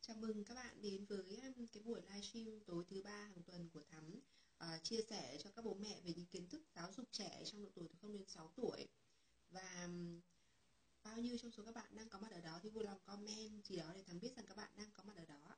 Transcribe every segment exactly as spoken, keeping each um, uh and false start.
Chào mừng các bạn đến với um, cái buổi livestream tối thứ ba hàng tuần của Thắm, uh, chia sẻ cho các bố mẹ về những kiến thức giáo dục trẻ trong độ tuổi từ không đến sáu tuổi. Và um, bao nhiêu trong số các bạn đang có mặt ở đó thì vui lòng comment gì đó để Thắm biết rằng các bạn đang có mặt ở đó.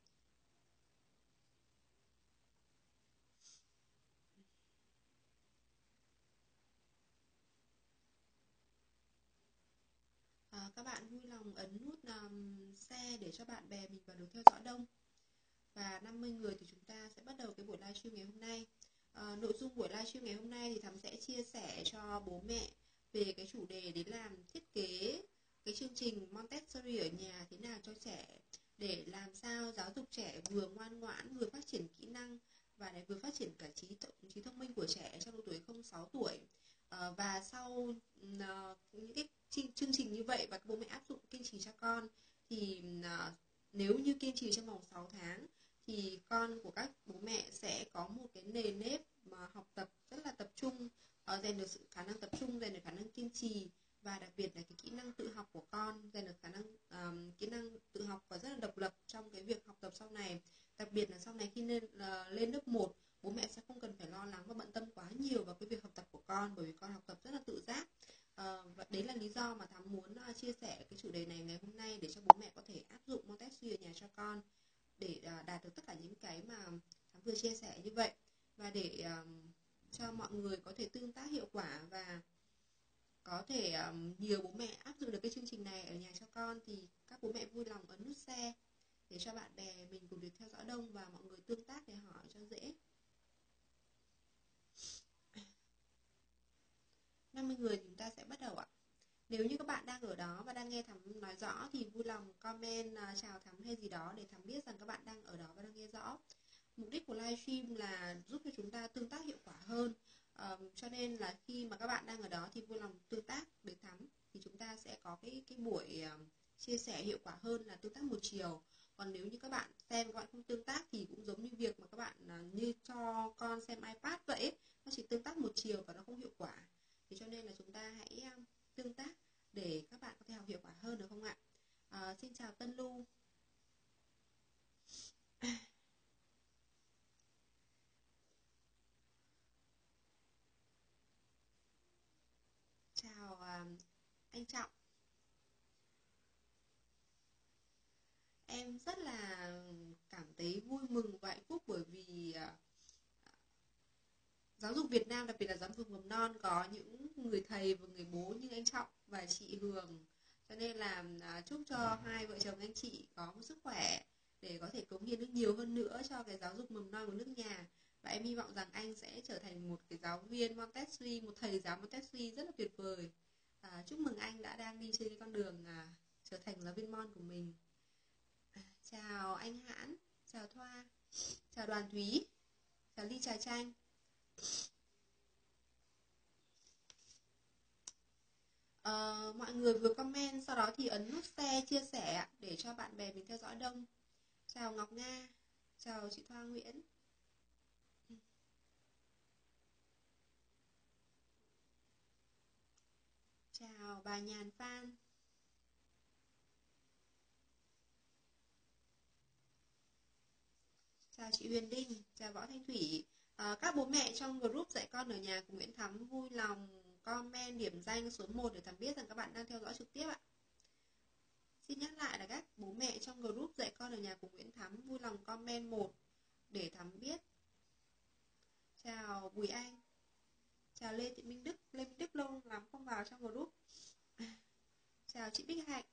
Uh, các bạn vui lòng ấn nút um, share để cho bạn bè mình vào được theo dõi đông. Và năm mươi người thì chúng ta sẽ bắt đầu cái buổi livestream ngày hôm nay. À, nội dung buổi livestream ngày hôm nay thì Thắm sẽ chia sẻ cho bố mẹ về cái chủ đề đến làm thiết kế cái chương trình Montessori ở nhà thế nào cho trẻ, để làm sao giáo dục trẻ vừa ngoan ngoãn, vừa phát triển kỹ năng và lại vừa phát triển cả trí trí thông minh của trẻ trong độ tuổi không đến sáu tuổi. À, và sau uh, những cái chương trình như vậy và các bố mẹ áp dụng kiên trì cho con thì uh, nếu như kiên trì trong vòng sáu tháng thì con của các bố mẹ sẽ có một cái nền nếp mà học tập rất là tập trung, uh, rèn được sự khả năng tập trung, rèn được khả năng kiên trì và đặc biệt là cái kỹ năng tự học của con, rèn được khả năng um, kỹ năng tự học và rất là độc lập trong cái việc học tập sau này. Đặc biệt là sau này khi lên, uh, lên lớp một, bố mẹ sẽ không cần phải lo lắng và bận tâm quá nhiều vào cái việc học tập của con, bởi vì con học tập rất là tự giác. Uh, và đấy là lý do mà Thắm muốn uh, chia sẻ cái chủ đề này ngày hôm nay để cho bố mẹ có thể áp dụng Montessori ở nhà cho con, để uh, đạt được tất cả những cái mà Thắm vừa chia sẻ như vậy, và để um, cho mọi người có thể tương tác hiệu quả và có thể um, nhiều bố mẹ áp dụng được cái chương trình này ở nhà cho con, thì các bố mẹ vui lòng ấn nút share để cho bạn bè mình cùng được theo dõi đông và mọi người tương tác để hỏi cho dễ. năm mươi người thì chúng ta sẽ bắt đầu ạ. Nếu như các bạn đang ở đó và đang nghe Thắm nói rõ thì vui lòng comment uh, chào Thắm hay gì đó để Thắm biết rằng các bạn đang ở đó và đang nghe rõ. Mục đích của livestream là giúp cho chúng ta tương tác hiệu quả hơn, um, cho nên là khi mà các bạn đang ở đó thì vui lòng tương tác với Thắm, thì chúng ta sẽ có cái, cái buổi um, chia sẻ hiệu quả hơn là tương tác một chiều. Còn nếu như các bạn xem các bạn không tương tác thì cũng giống như việc mà các bạn uh, như cho con xem iPad vậy ấy, nó chỉ tương tác một chiều và nó không hiệu quả. Thì cho nên là chúng ta hãy um, tương tác để các bạn có thể học hiệu quả hơn, được không ạ? À, xin chào Tân Lưu. Chào uh, anh Trọng. Em rất là cảm thấy vui mừng và hạnh phúc bởi vì uh, giáo dục Việt Nam, đặc biệt là giáo dục mầm non, có những người thầy và người bố như anh Trọng và chị Hường. Cho nên là uh, chúc cho hai vợ chồng anh chị có một sức khỏe để có thể cống hiến được nhiều hơn nữa cho cái giáo dục mầm non của nước nhà. Và em hy vọng rằng anh sẽ trở thành một cái giáo viên Montessori, một thầy giáo Montessori rất là tuyệt vời. À, chúc mừng anh đã đang đi trên cái con đường à, trở thành giáo viên Mon của mình. À, chào anh Hãn, chào Thoa, chào Đoàn Thúy, chào Ly Trà Chanh. Uh, mọi người vừa comment, sau đó thì ấn nút share, chia sẻ để cho bạn bè mình theo dõi đông. Chào Ngọc Nga, chào chị Thoa Nguyễn. Chào bà Nhàn Phan. Chào chị Huyền Đinh, chào Võ Thanh Thủy. À, các bố mẹ trong group dạy con ở nhà của Nguyễn Thắm vui lòng comment điểm danh số một để Thắm biết rằng các bạn đang theo dõi trực tiếp ạ. Xin nhắc lại là các bố mẹ trong group dạy con ở nhà của Nguyễn Thắm vui lòng comment một để Thắm biết. Chào Bùi Anh. Chào Lê Thị Minh Đức. Lê Minh Đức lâu lắm không vào trong group. Chào chị Bích Hạnh.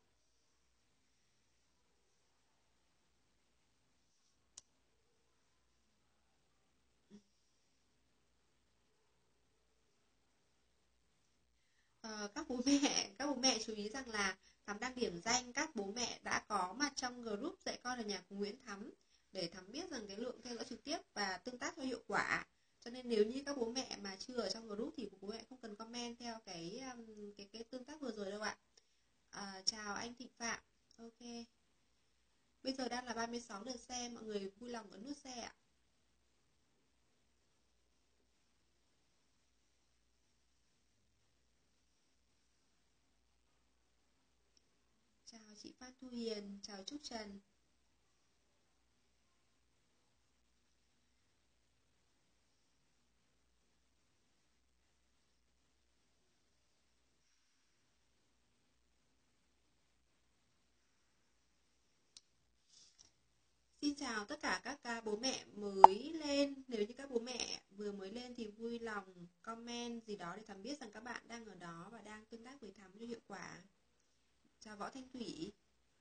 À, các bố mẹ các bố mẹ chú ý rằng là Thắm đang điểm danh các bố mẹ đã có mặt trong group dạy con ở nhà của Nguyễn Thắm để Thắm biết rằng cái lượng theo dõi trực tiếp và tương tác theo hiệu quả. Cho nên nếu như các bố mẹ mà chưa ở trong group thì bố mẹ không cần comment theo cái um, cái cái tương tác vừa rồi đâu ạ. À, chào anh Thịnh Phạm. Ok. Bây giờ đang là ba mươi sáu lượt xem, mọi người vui lòng ấn nút share ạ. Chào chị Phan Thu Hiền, chào Trúc Trần. chào tất cả các à, bố mẹ mới lên. Nếu như các bố mẹ vừa mới lên thì vui lòng comment gì đó để Thắm biết rằng các bạn đang ở đó và đang tương tác với Thắm cho hiệu quả. Chào Võ Thanh Thủy.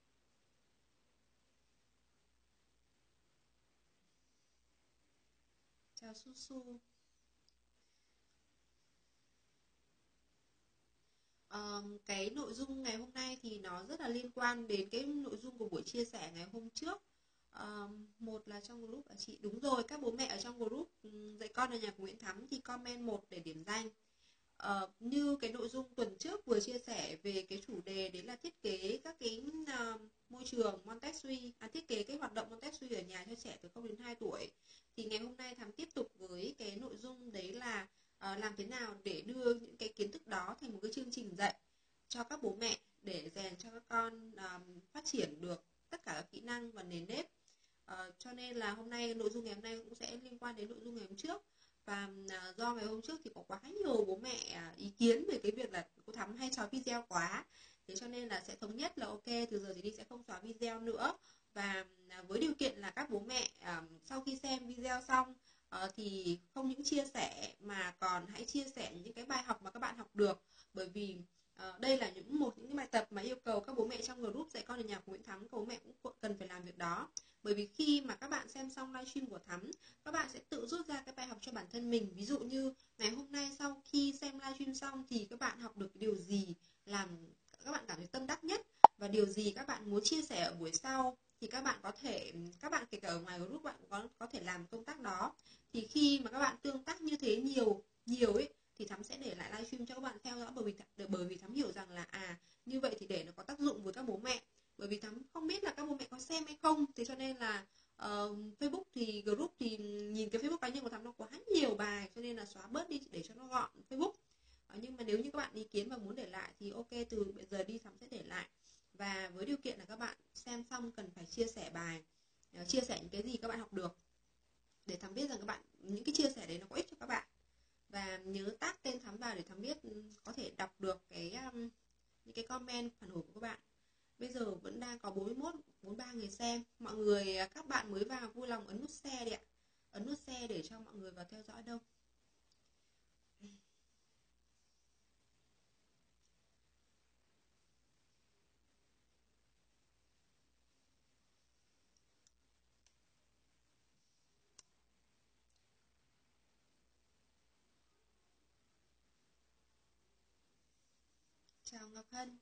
Chào Su Su. Um, cái nội dung ngày hôm nay thì nó rất là liên quan đến cái nội dung của buổi chia sẻ ngày hôm trước. Um, một là trong group chị, đúng rồi, các bố mẹ ở trong group um, dạy con ở nhà của Nguyễn Thắm thì comment một để điểm danh. Uh, như cái nội dung tuần trước vừa chia sẻ về cái chủ đề đấy là thiết kế các cái uh, môi trường Montessori, à, thiết kế cái hoạt động Montessori ở nhà cho trẻ từ không đến hai tuổi, thì ngày hôm nay Thắm tiếp tục với cái nội dung đấy là uh, làm thế nào để đưa những cái kiến thức đó thành một cái chương trình dạy cho các bố mẹ để rèn cho các con um, phát triển được tất cả các kỹ năng và nền nếp. Uh, cho nên là hôm nay nội dung ngày hôm nay cũng sẽ liên quan đến nội dung ngày hôm trước. Và uh, do ngày hôm trước thì có quá nhiều bố mẹ uh, ý kiến về cái việc là cô Thắm hay xóa video quá, thế cho nên là sẽ thống nhất là ok, từ giờ trở đi sẽ không xóa video nữa. Và uh, với điều kiện là các bố mẹ uh, sau khi xem video xong uh, thì không những chia sẻ mà còn hãy chia sẻ những cái bài học mà các bạn học được. Bởi vì uh, đây là những một những cái bài tập mà yêu cầu các bố mẹ trong group dạy con ở nhà của Nguyễn Thắm, các bố mẹ cũng cần phải làm việc đó. Bởi vì khi mà các bạn xem xong livestream của Thắm, các bạn sẽ tự rút ra cái bài học cho bản thân mình. Ví dụ như ngày hôm nay sau khi xem livestream xong thì các bạn học được điều gì làm các bạn cảm thấy tâm đắc nhất, và điều gì các bạn muốn chia sẻ ở buổi sau thì các bạn có thể, các bạn kể cả ở ngoài group bạn có có thể làm công tác đó. Thì khi mà các bạn tương tác như thế nhiều nhiều ấy thì Thắm sẽ để lại livestream cho các bạn theo dõi, bởi vì bởi vì Thắm hiểu rằng là à như vậy thì để nó có tác dụng với các bố mẹ. Bởi vì Thắm không biết là các bố mẹ có xem hay không, thế cho nên là uh, Facebook thì group thì nhìn cái Facebook cá nhân của Thắm nó quá nhiều bài, cho nên là xóa bớt đi để cho nó gọn Facebook. Uh, nhưng mà nếu như các bạn ý kiến và muốn để lại thì ok, từ bây giờ đi Thắm sẽ để lại. Và với điều kiện là các bạn xem xong cần phải chia sẻ bài, uh, chia sẻ những cái gì các bạn học được, để Thắm biết rằng các bạn những cái chia sẻ đấy nó có ích cho các bạn. Và nhớ tag tên Thắm vào để Thắm biết có thể đọc được cái um, những cái comment phản hồi của các bạn. Bây giờ vẫn đang có bốn mươi mốt, bốn mươi ba người xem. Mọi người, các bạn mới vào vui lòng ấn nút share đi ạ. Ấn nút share để cho mọi người vào theo dõi đông. Chào Ngọc Hân.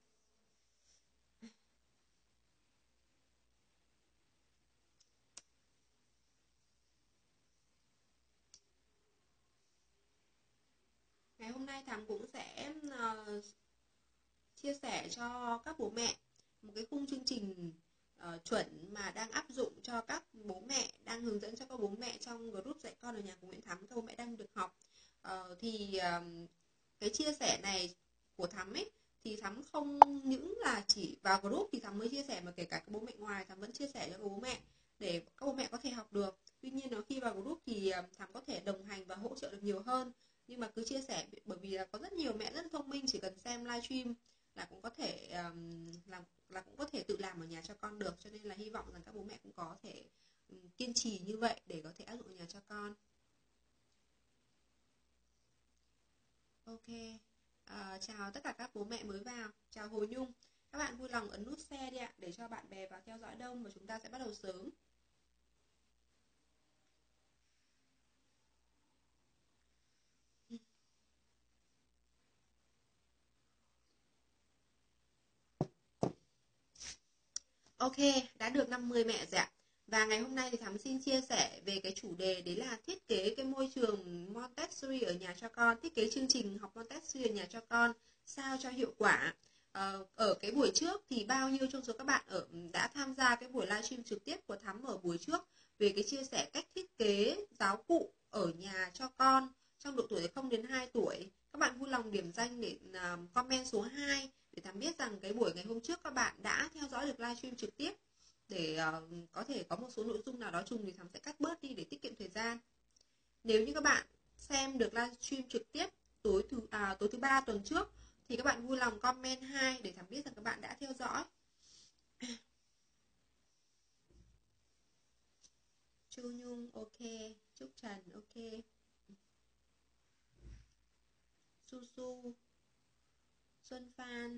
Ngày hôm nay Thắm cũng sẽ uh, chia sẻ cho các bố mẹ một cái khung chương trình uh, chuẩn mà đang áp dụng cho các bố mẹ, đang hướng dẫn cho các bố mẹ trong group dạy con ở nhà của Nguyễn Thắm, các bố mẹ đang được học. Uh, thì uh, cái chia sẻ này của Thắm ấy thì Thắm không những là chỉ vào group thì Thắm mới chia sẻ, mà kể cả các bố mẹ ngoài Thắm vẫn chia sẻ cho các bố mẹ để các bố mẹ có thể học được. Tuy nhiên nó khi vào group thì Thắm có thể đồng hành và hỗ trợ được nhiều hơn, nhưng mà cứ chia sẻ, bởi vì là có rất nhiều mẹ rất thông minh, chỉ cần xem livestream là cũng có thể um, làm là cũng có thể tự làm ở nhà cho con được. Cho nên là hy vọng rằng các bố mẹ cũng có thể um, kiên trì như vậy để có thể áp dụng ở nhà cho con. Ok. À, chào tất cả các bố mẹ mới vào. Chào Hồ Nhung. Các bạn vui lòng ấn nút share đi ạ, để cho bạn bè vào theo dõi đông, và chúng ta sẽ bắt đầu sớm. Ok, đã được năm mươi mẹ rồi ạ. Và ngày hôm nay thì Thắm xin chia sẻ về cái chủ đề đấy là thiết kế cái môi trường Montessori ở nhà cho con, thiết kế chương trình học Montessori ở nhà cho con sao cho hiệu quả. Ờ, ở cái buổi trước thì bao nhiêu trong số các bạn ở đã tham gia cái buổi livestream trực tiếp của Thắm ở buổi trước về cái chia sẻ cách thiết kế giáo cụ ở nhà cho con trong độ tuổi không đến hai tuổi. Các bạn vui lòng điểm danh để uh, comment số hai để Thắm biết rằng cái buổi ngày hôm trước các bạn đã theo dõi được livestream trực tiếp, để uh, có thể có một số nội dung nào đó trùng thì Thắm sẽ cắt bớt đi để tiết kiệm thời gian. Nếu như các bạn xem được livestream trực tiếp tối thứ à, tối thứ ba tuần trước thì các bạn vui lòng comment hai để Thắm biết rằng các bạn đã theo dõi. Chu Nhung ok, Trúc Trần ok, Su Su, Xuân Phan,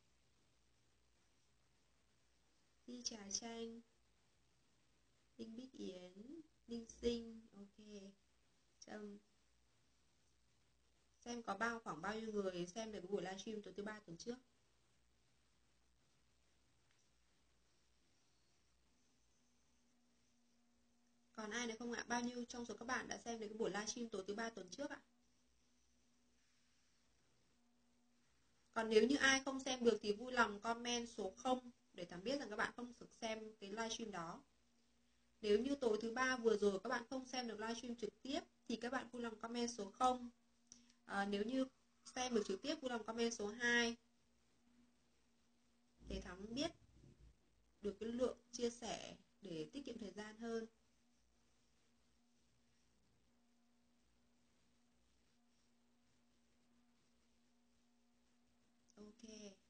Ly Trà Chanh, Đinh Bích Yến, Đinh Sinh ok. Trâm, xem có bao khoảng bao nhiêu người xem được cái buổi livestream tối thứ ba tuần trước. Còn ai nữa không ạ? Bao nhiêu trong số các bạn đã xem được cái buổi livestream tối thứ ba tuần trước ạ? Còn nếu như ai không xem được thì vui lòng comment số không để Thắm biết rằng các bạn không được xem cái livestream đó. Nếu như tối thứ ba vừa rồi các bạn không xem được livestream trực tiếp thì các bạn vui lòng comment số không. À, nếu như xem được trực tiếp vui lòng comment số hai để Thắm biết được cái lượng chia sẻ để tiết kiệm thời gian hơn. Ok.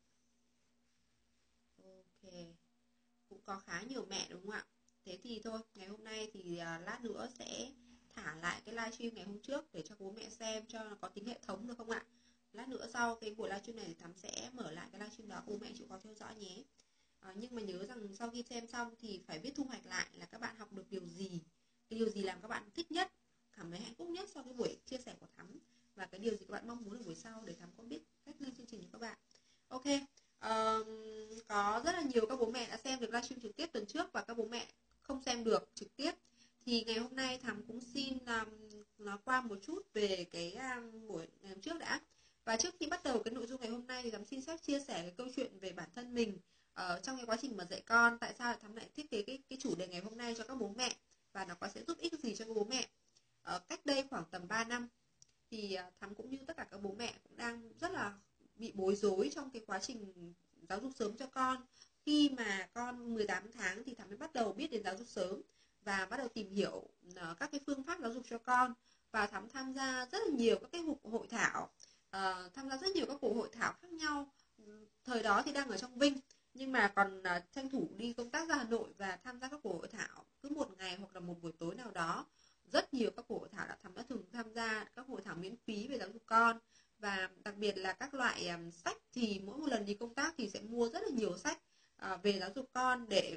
Ok. Cũng có khá nhiều mẹ đúng không ạ? Thế thì thôi, ngày hôm nay thì à, lát nữa sẽ thả lại cái livestream ngày hôm trước để cho bố mẹ xem cho nó có tính hệ thống được không ạ? Lát nữa sau cái buổi livestream này thì Thắm sẽ mở lại cái livestream đó, bố mẹ chịu khó theo dõi nhé. À, nhưng mà nhớ rằng sau khi xem xong thì phải viết thu hoạch lại là các bạn học được điều gì, cái điều gì làm các bạn thích nhất, cảm thấy hạnh phúc nhất sau cái buổi chia sẻ của Thắm, và cái điều gì các bạn mong muốn ở buổi sau để Thắm có biết cách lên chương trình cho các bạn. Ok. Uh, có rất là nhiều các bố mẹ đã xem được livestream trực tiếp tuần trước và các bố mẹ không xem được trực tiếp. Thì ngày hôm nay Thắm cũng xin um, nói qua một chút về cái um, buổi ngày hôm trước đã. Và trước khi bắt đầu cái nội dung ngày hôm nay thì Thắm xin phép chia sẻ cái câu chuyện về bản thân mình uh, trong cái quá trình mà dạy con. Tại sao Thắm lại thiết kế cái, cái chủ đề ngày hôm nay cho các bố mẹ và nó có sẽ giúp ích gì cho các bố mẹ. Uh, cách đây khoảng tầm ba năm thì uh, Thắm cũng như tất cả các bố mẹ cũng đang rất là bị bối rối trong cái quá trình giáo dục sớm cho con. Khi mà con mười tám tháng thì Thắm mới bắt đầu biết đến giáo dục sớm và bắt đầu tìm hiểu uh, các cái phương pháp giáo dục cho con. Và Thắm tham gia rất là nhiều các cái hội thảo, uh, tham gia rất nhiều các cuộc hội thảo khác nhau. Thời đó thì đang ở trong Vinh, nhưng mà còn uh, tranh thủ đi công tác ra Hà Nội và tham gia các cuộc hội thảo cứ một ngày hoặc là một buổi tối nào đó. Rất nhiều các cuộc hội thảo đã Thắm đã thường tham gia các hội thảo miễn phí về giáo dục con. Và đặc biệt là các loại um, sách thì mỗi một lần đi công tác thì sẽ mua rất là nhiều sách uh, về giáo dục con để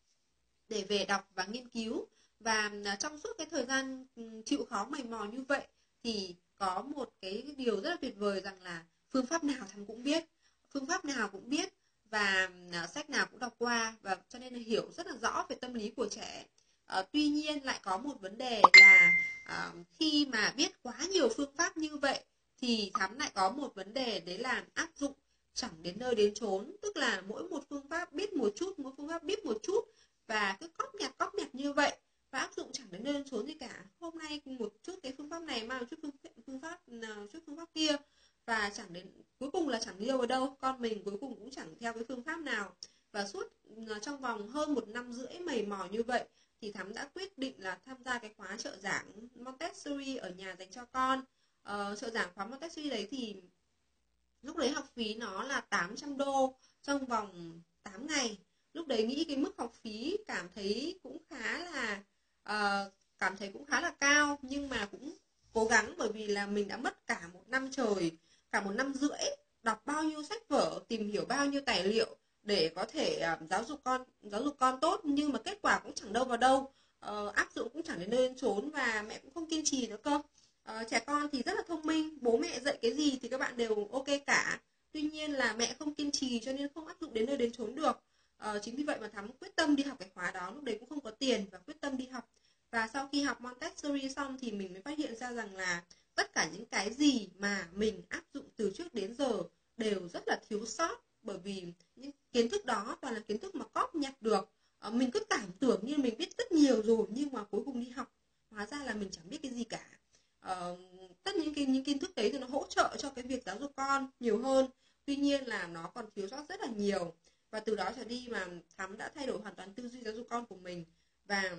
để về đọc và nghiên cứu. Và uh, trong suốt cái thời gian um, chịu khó mày mò như vậy thì có một cái điều rất là tuyệt vời rằng là phương pháp nào Thắm cũng biết, phương pháp nào cũng biết và uh, sách nào cũng đọc qua, và cho nên là hiểu rất là rõ về tâm lý của trẻ. Uh, tuy nhiên lại có một vấn đề là uh, khi mà biết quá nhiều phương pháp như vậy thì Thắm lại có một vấn đề, đấy là áp dụng chẳng đến nơi đến chốn. Tức là mỗi một phương pháp biết một chút, mỗi phương pháp biết một chút và cứ cóp nhặt cóp nhặt như vậy và áp dụng chẳng đến nơi đến chốn gì cả. Hôm nay một chút cái phương pháp này, mai một chút phương, phương pháp nào chút phương pháp kia, và chẳng đến cuối cùng là chẳng đi đâu ở đâu. Con mình cuối cùng cũng chẳng theo cái phương pháp nào. Và suốt trong vòng hơn một năm rưỡi mày mò như vậy thì Thắm đã quyết định là tham gia cái khóa trợ giảng Montessori ở nhà dành cho con. Uh, trợ giảng khóa Montessori đấy thì lúc đấy học phí nó là tám trăm đô trong vòng tám ngày. Lúc đấy nghĩ cái mức học phí cảm thấy cũng khá là uh, cảm thấy cũng khá là cao, nhưng mà cũng cố gắng, bởi vì là mình đã mất cả một năm trời, cả một năm rưỡi đọc bao nhiêu sách vở, tìm hiểu bao nhiêu tài liệu để có thể uh, giáo dục con giáo dục con tốt, nhưng mà kết quả cũng chẳng đâu vào đâu. Uh, áp dụng cũng chẳng đến nơi đến chốn và mẹ cũng không kiên trì nữa cơ. Uh, trẻ con thì rất là thông minh, bố mẹ dạy cái gì thì các bạn đều ok cả. Tuy nhiên là mẹ không kiên trì cho nên không áp dụng đến nơi đến chốn được. Uh, chính vì vậy mà Thắm quyết tâm đi học cái khóa đó. Lúc đấy cũng không có tiền và quyết tâm đi học. Và sau khi học Montessori xong thì mình mới phát hiện ra rằng là tất cả những cái gì mà mình áp dụng từ trước đến giờ đều rất là thiếu sót. Bởi vì những kiến thức đó toàn là kiến thức mà cóp nhặt được. Uh, mình cứ cảm tưởng như mình biết rất nhiều rồi, nhưng mà cuối cùng đi học hóa ra là mình chẳng biết cái gì cả. Uh, tất những cái những kiến thức đấy thì nó hỗ trợ cho cái việc giáo dục con nhiều hơn, tuy nhiên là nó còn thiếu sót rất là nhiều. Và từ đó trở đi mà Thắm đã thay đổi hoàn toàn tư duy giáo dục con của mình. Và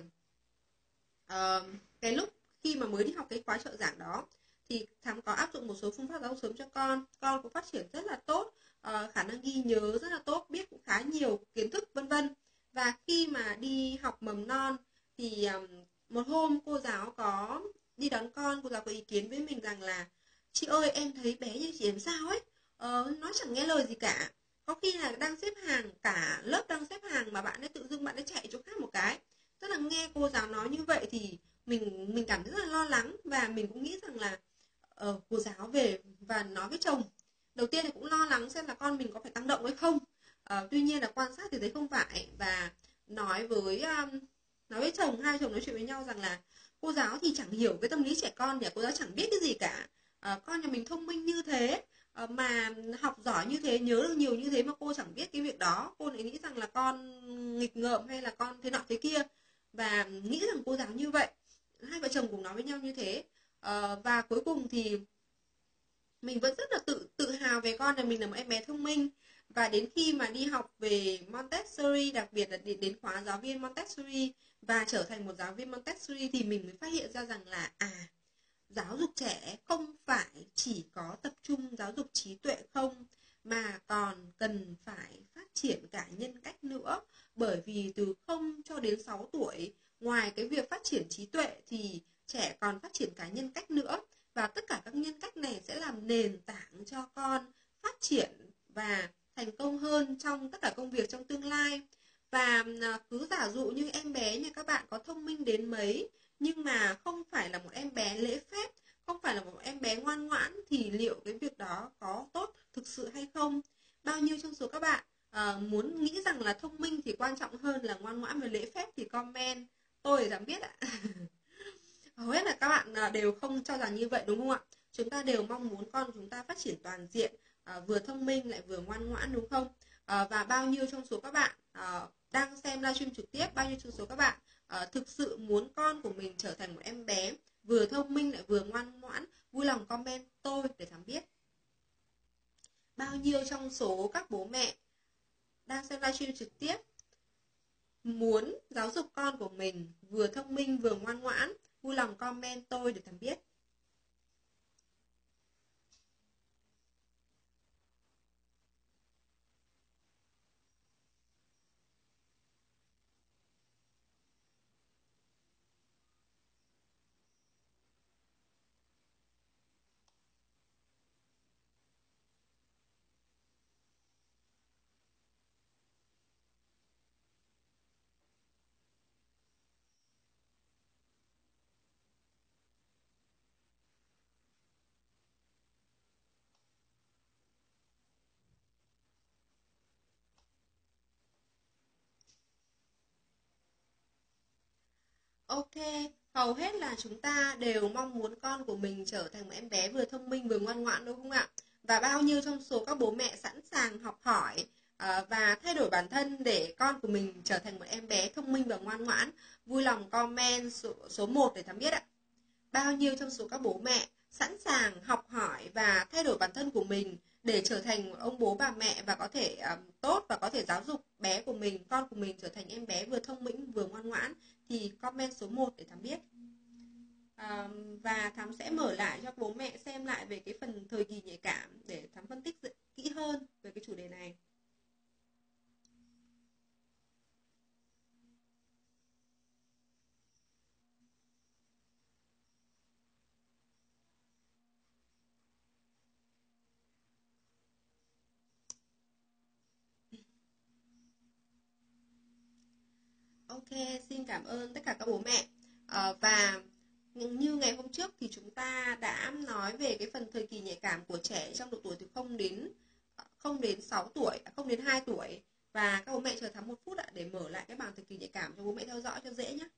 uh, cái lúc khi mà mới đi học cái khóa trợ giảng đó thì Thắm có áp dụng một số phương pháp giáo dục sớm cho con. Con cũng phát triển rất là tốt, uh, khả năng ghi nhớ rất là tốt, biết cũng khá nhiều kiến thức vân vân. Và khi mà đi học mầm non thì um, một hôm cô giáo có đi đón con, cô giáo có ý kiến với mình rằng là chị ơi, em thấy bé như chị làm sao ấy, ờ, nó chẳng nghe lời gì cả. Có khi là đang xếp hàng, cả lớp đang xếp hàng mà bạn ấy tự dưng bạn ấy chạy chỗ khác một cái. Tức là nghe cô giáo nói như vậy thì mình mình cảm thấy rất là lo lắng, và mình cũng nghĩ rằng là ờ, cô giáo về và nói với chồng. Đầu tiên thì cũng lo lắng xem là con mình có phải tăng động hay không. Ờ, tuy nhiên là quan sát thì thấy không phải, và nói với um, nói với chồng, hai chồng nói chuyện với nhau rằng là cô giáo thì chẳng hiểu cái tâm lý trẻ con nhỉ, cô giáo chẳng biết cái gì cả. Ờ, con nhà mình thông minh như thế, ờ, mà học giỏi như thế, nhớ được nhiều như thế mà cô chẳng biết cái việc đó, cô lại nghĩ rằng là con nghịch ngợm hay là con thế nọ thế kia, và nghĩ rằng cô giáo như vậy. Hai vợ chồng cùng nói với nhau như thế. Ờ, và cuối cùng thì mình vẫn rất là tự tự hào về con nhà mình là một em bé thông minh. Và đến khi mà đi học về Montessori, đặc biệt là đến khóa giáo viên Montessori và trở thành một giáo viên Montessori, thì mình mới phát hiện ra rằng là à, giáo dục trẻ không phải chỉ có tập trung giáo dục trí tuệ không, mà còn cần phải phát triển cả nhân cách nữa. Bởi vì từ không cho đến sáu tuổi, ngoài cái việc phát triển trí tuệ thì trẻ còn phát triển cả nhân cách nữa. Và tất cả các nhân cách này sẽ làm nền tảng cho con phát triển và thành công hơn trong tất cả công việc trong tương lai. Và cứ giả dụ như em bé nhà các bạn có thông minh đến mấy, nhưng mà không phải là một em bé lễ phép, không phải là một em bé ngoan ngoãn, thì liệu cái việc đó có tốt thực sự hay không? Bao nhiêu trong số các bạn à, muốn nghĩ rằng là thông minh thì quan trọng hơn là ngoan ngoãn và lễ phép thì comment, tôi thì dám biết ạ. Hầu hết là các bạn đều không cho rằng như vậy, đúng không ạ? Chúng ta đều mong muốn con chúng ta phát triển toàn diện, à, vừa thông minh lại vừa ngoan ngoãn, đúng không? À, và bao nhiêu trong số các bạn à, đang xem livestream trực tiếp, bao nhiêu trong số các bạn à, thực sự muốn con của mình trở thành một em bé vừa thông minh lại vừa ngoan ngoãn? Vui lòng comment tôi để thắm biết. Bao nhiêu trong số các bố mẹ đang xem livestream trực tiếp muốn giáo dục con của mình vừa thông minh vừa ngoan ngoãn? Vui lòng comment tôi để thắm biết. Ok, hầu hết là chúng ta đều mong muốn con của mình trở thành một em bé vừa thông minh vừa ngoan ngoãn, đúng không ạ? Và bao nhiêu trong số các bố mẹ sẵn sàng học hỏi à, và thay đổi bản thân để con của mình trở thành một em bé thông minh và ngoan ngoãn? Vui lòng comment số, số một để thắm biết ạ. Bao nhiêu trong số các bố mẹ sẵn sàng học hỏi và thay đổi bản thân của mình để trở thành một ông bố bà mẹ và có thể um, tốt và có thể giáo dục bé của mình, con của mình trở thành em bé vừa thông minh vừa ngoan ngoãn, thì comment số một để Thắm biết. Um, và Thắm sẽ mở lại cho bố mẹ xem lại về cái phần thời kỳ nhạy cảm để Thắm phân tích kỹ hơn về cái chủ đề này. Ok, xin cảm ơn tất cả các bố mẹ. À, và như ngày hôm trước thì chúng ta đã nói về cái phần thời kỳ nhạy cảm của trẻ trong độ tuổi từ không đến không đến sáu tuổi, không đến hai tuổi. Và các bố mẹ chờ Thắm một phút ạ để mở lại cái bảng thời kỳ nhạy cảm cho bố mẹ theo dõi cho dễ nhé.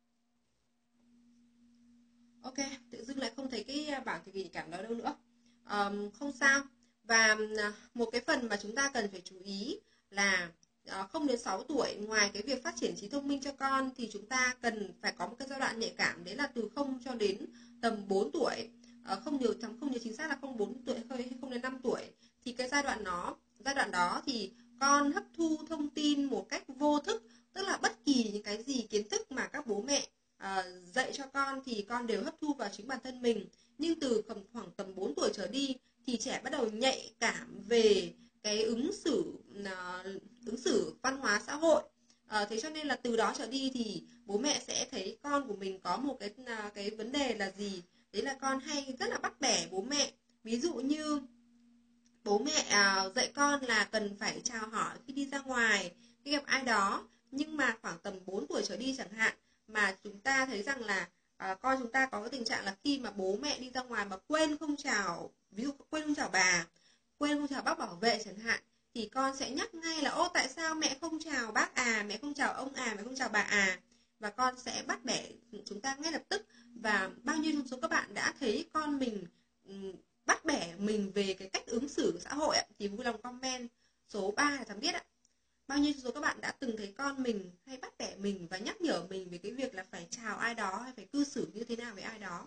Ok, tự dưng lại không thấy cái bảng thời kỳ nhạy cảm đó đâu nữa. um, không sao. Và một cái phần mà chúng ta cần phải chú ý là không đến sáu tuổi, ngoài cái việc phát triển trí thông minh cho con thì chúng ta cần phải có một cái giai đoạn nhạy cảm, đấy là từ không cho đến tầm bốn tuổi. Không nhớ không nhớ chính xác là không bốn tuổi hay không đến năm tuổi. Thì cái giai đoạn nó giai đoạn đó thì con hấp thu thông tin một cách vô thức, tức là bất kỳ những cái gì kiến thức mà các bố mẹ uh, dạy cho con thì con đều hấp thu vào chính bản thân mình. Nhưng từ khoảng tầm bốn tuổi trở đi thì trẻ bắt đầu nhạy cảm về cái ứng xử uh, ứng xử văn hóa xã hội. À, thế cho nên là từ đó trở đi thì bố mẹ sẽ thấy con của mình có một cái uh, cái vấn đề là gì, đấy là con hay rất là bắt bẻ bố mẹ. Ví dụ như bố mẹ uh, dạy con là cần phải chào hỏi khi đi ra ngoài, khi gặp ai đó, nhưng mà khoảng tầm bốn tuổi trở đi chẳng hạn, mà chúng ta thấy rằng là uh, con chúng ta có cái tình trạng là khi mà bố mẹ đi ra ngoài mà quên không chào, ví dụ quên không chào bà, quên không chào bác bảo vệ chẳng hạn, thì con sẽ nhắc ngay là ô tại sao mẹ không chào bác à, mẹ không chào ông à, mẹ không chào bà à, và con sẽ bắt bẻ chúng ta ngay lập tức. Và bao nhiêu trong số các bạn đã thấy con mình um, bắt bẻ mình về cái cách ứng xử xã hội ạ, thì vui lòng comment số ba để Thắm biết ạ. Bao nhiêu số các bạn đã từng thấy con mình hay bắt bẻ mình và nhắc nhở mình về cái việc là phải chào ai đó hay phải cư xử như thế nào với ai đó.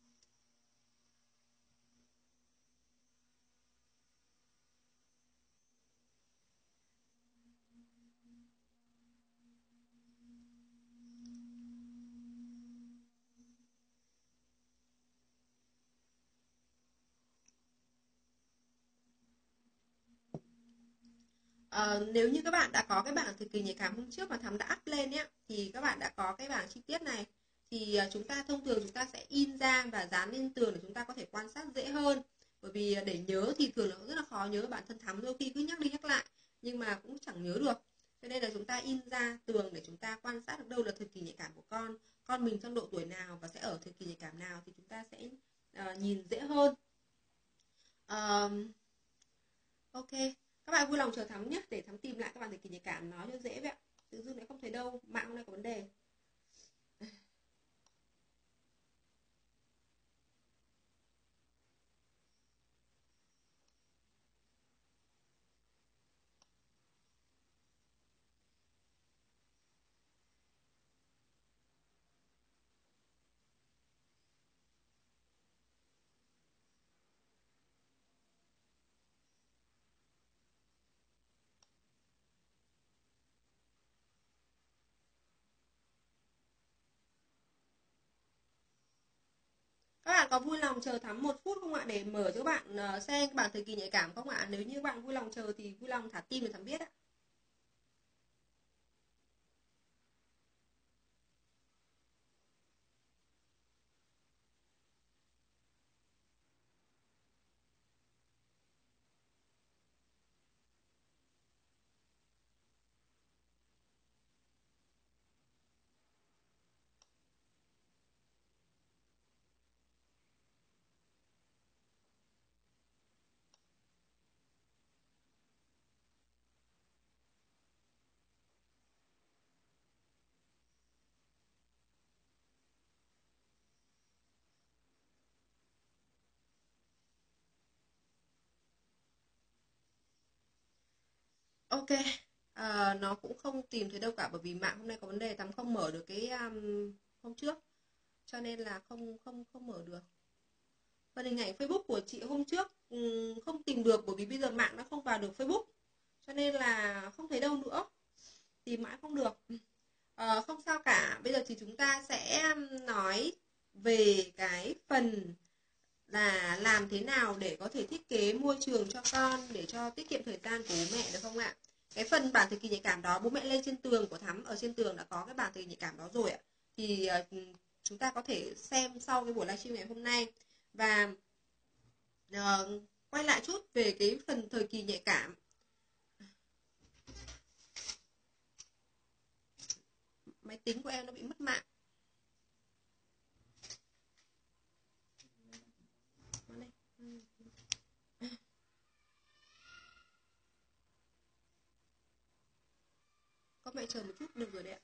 À, nếu như các bạn đã có cái bảng thời kỳ nhạy cảm hôm trước mà Thắm đã up lên nhé, thì các bạn đã có cái bảng chi tiết này, thì chúng ta thông thường chúng ta sẽ in ra và dán lên tường để chúng ta có thể quan sát dễ hơn. Bởi vì để nhớ thì thường là rất là khó nhớ, bản thân Thắm đôi khi cứ nhắc đi nhắc lại nhưng mà cũng chẳng nhớ được. Cho nên là chúng ta in ra tường để chúng ta quan sát được đâu là thời kỳ nhạy cảm của con, con mình trong độ tuổi nào và sẽ ở thời kỳ nhạy cảm nào, thì chúng ta sẽ uh, nhìn dễ hơn. Uh, ok. Các bạn vui lòng chờ Thắm nhé, để Thắm tìm lại các bạn thời kỳ nhạy cảm nói cho dễ vậy ạ. Tự dưng lại không thấy đâu, mạng hôm nay có vấn đề. Các bạn có vui lòng chờ Thắm một phút không ạ, để mở cho các bạn xem bảng thời kỳ nhạy cảm không ạ? Nếu như các bạn vui lòng chờ thì vui lòng thả tim để Thắm biết ạ. Ok, à, nó cũng không tìm thấy đâu cả, bởi vì mạng hôm nay có vấn đề, Thắm không mở được cái um, hôm trước, cho nên là không không không mở được. Phần hình ảnh Facebook của chị hôm trước um, không tìm được, bởi vì bây giờ mạng nó không vào được Facebook, cho nên là không thấy đâu nữa, tìm mãi không được. À, không sao cả, bây giờ thì chúng ta sẽ nói về cái phần là làm thế nào để có thể thiết kế môi trường cho con để cho tiết kiệm thời gian của bố mẹ, được không ạ? Cái phần bảng thời kỳ nhạy cảm đó bố mẹ lên trên tường của Thắm, ở trên tường đã có cái bảng thời kỳ nhạy cảm đó rồi ạ. Thì uh, chúng ta có thể xem sau cái buổi livestream ngày hôm nay. Và uh, quay lại chút về cái phần thời kỳ nhạy cảm. Máy tính của em nó bị mất mạng. Các mẹ chờ một chút được rồi đấy ạ.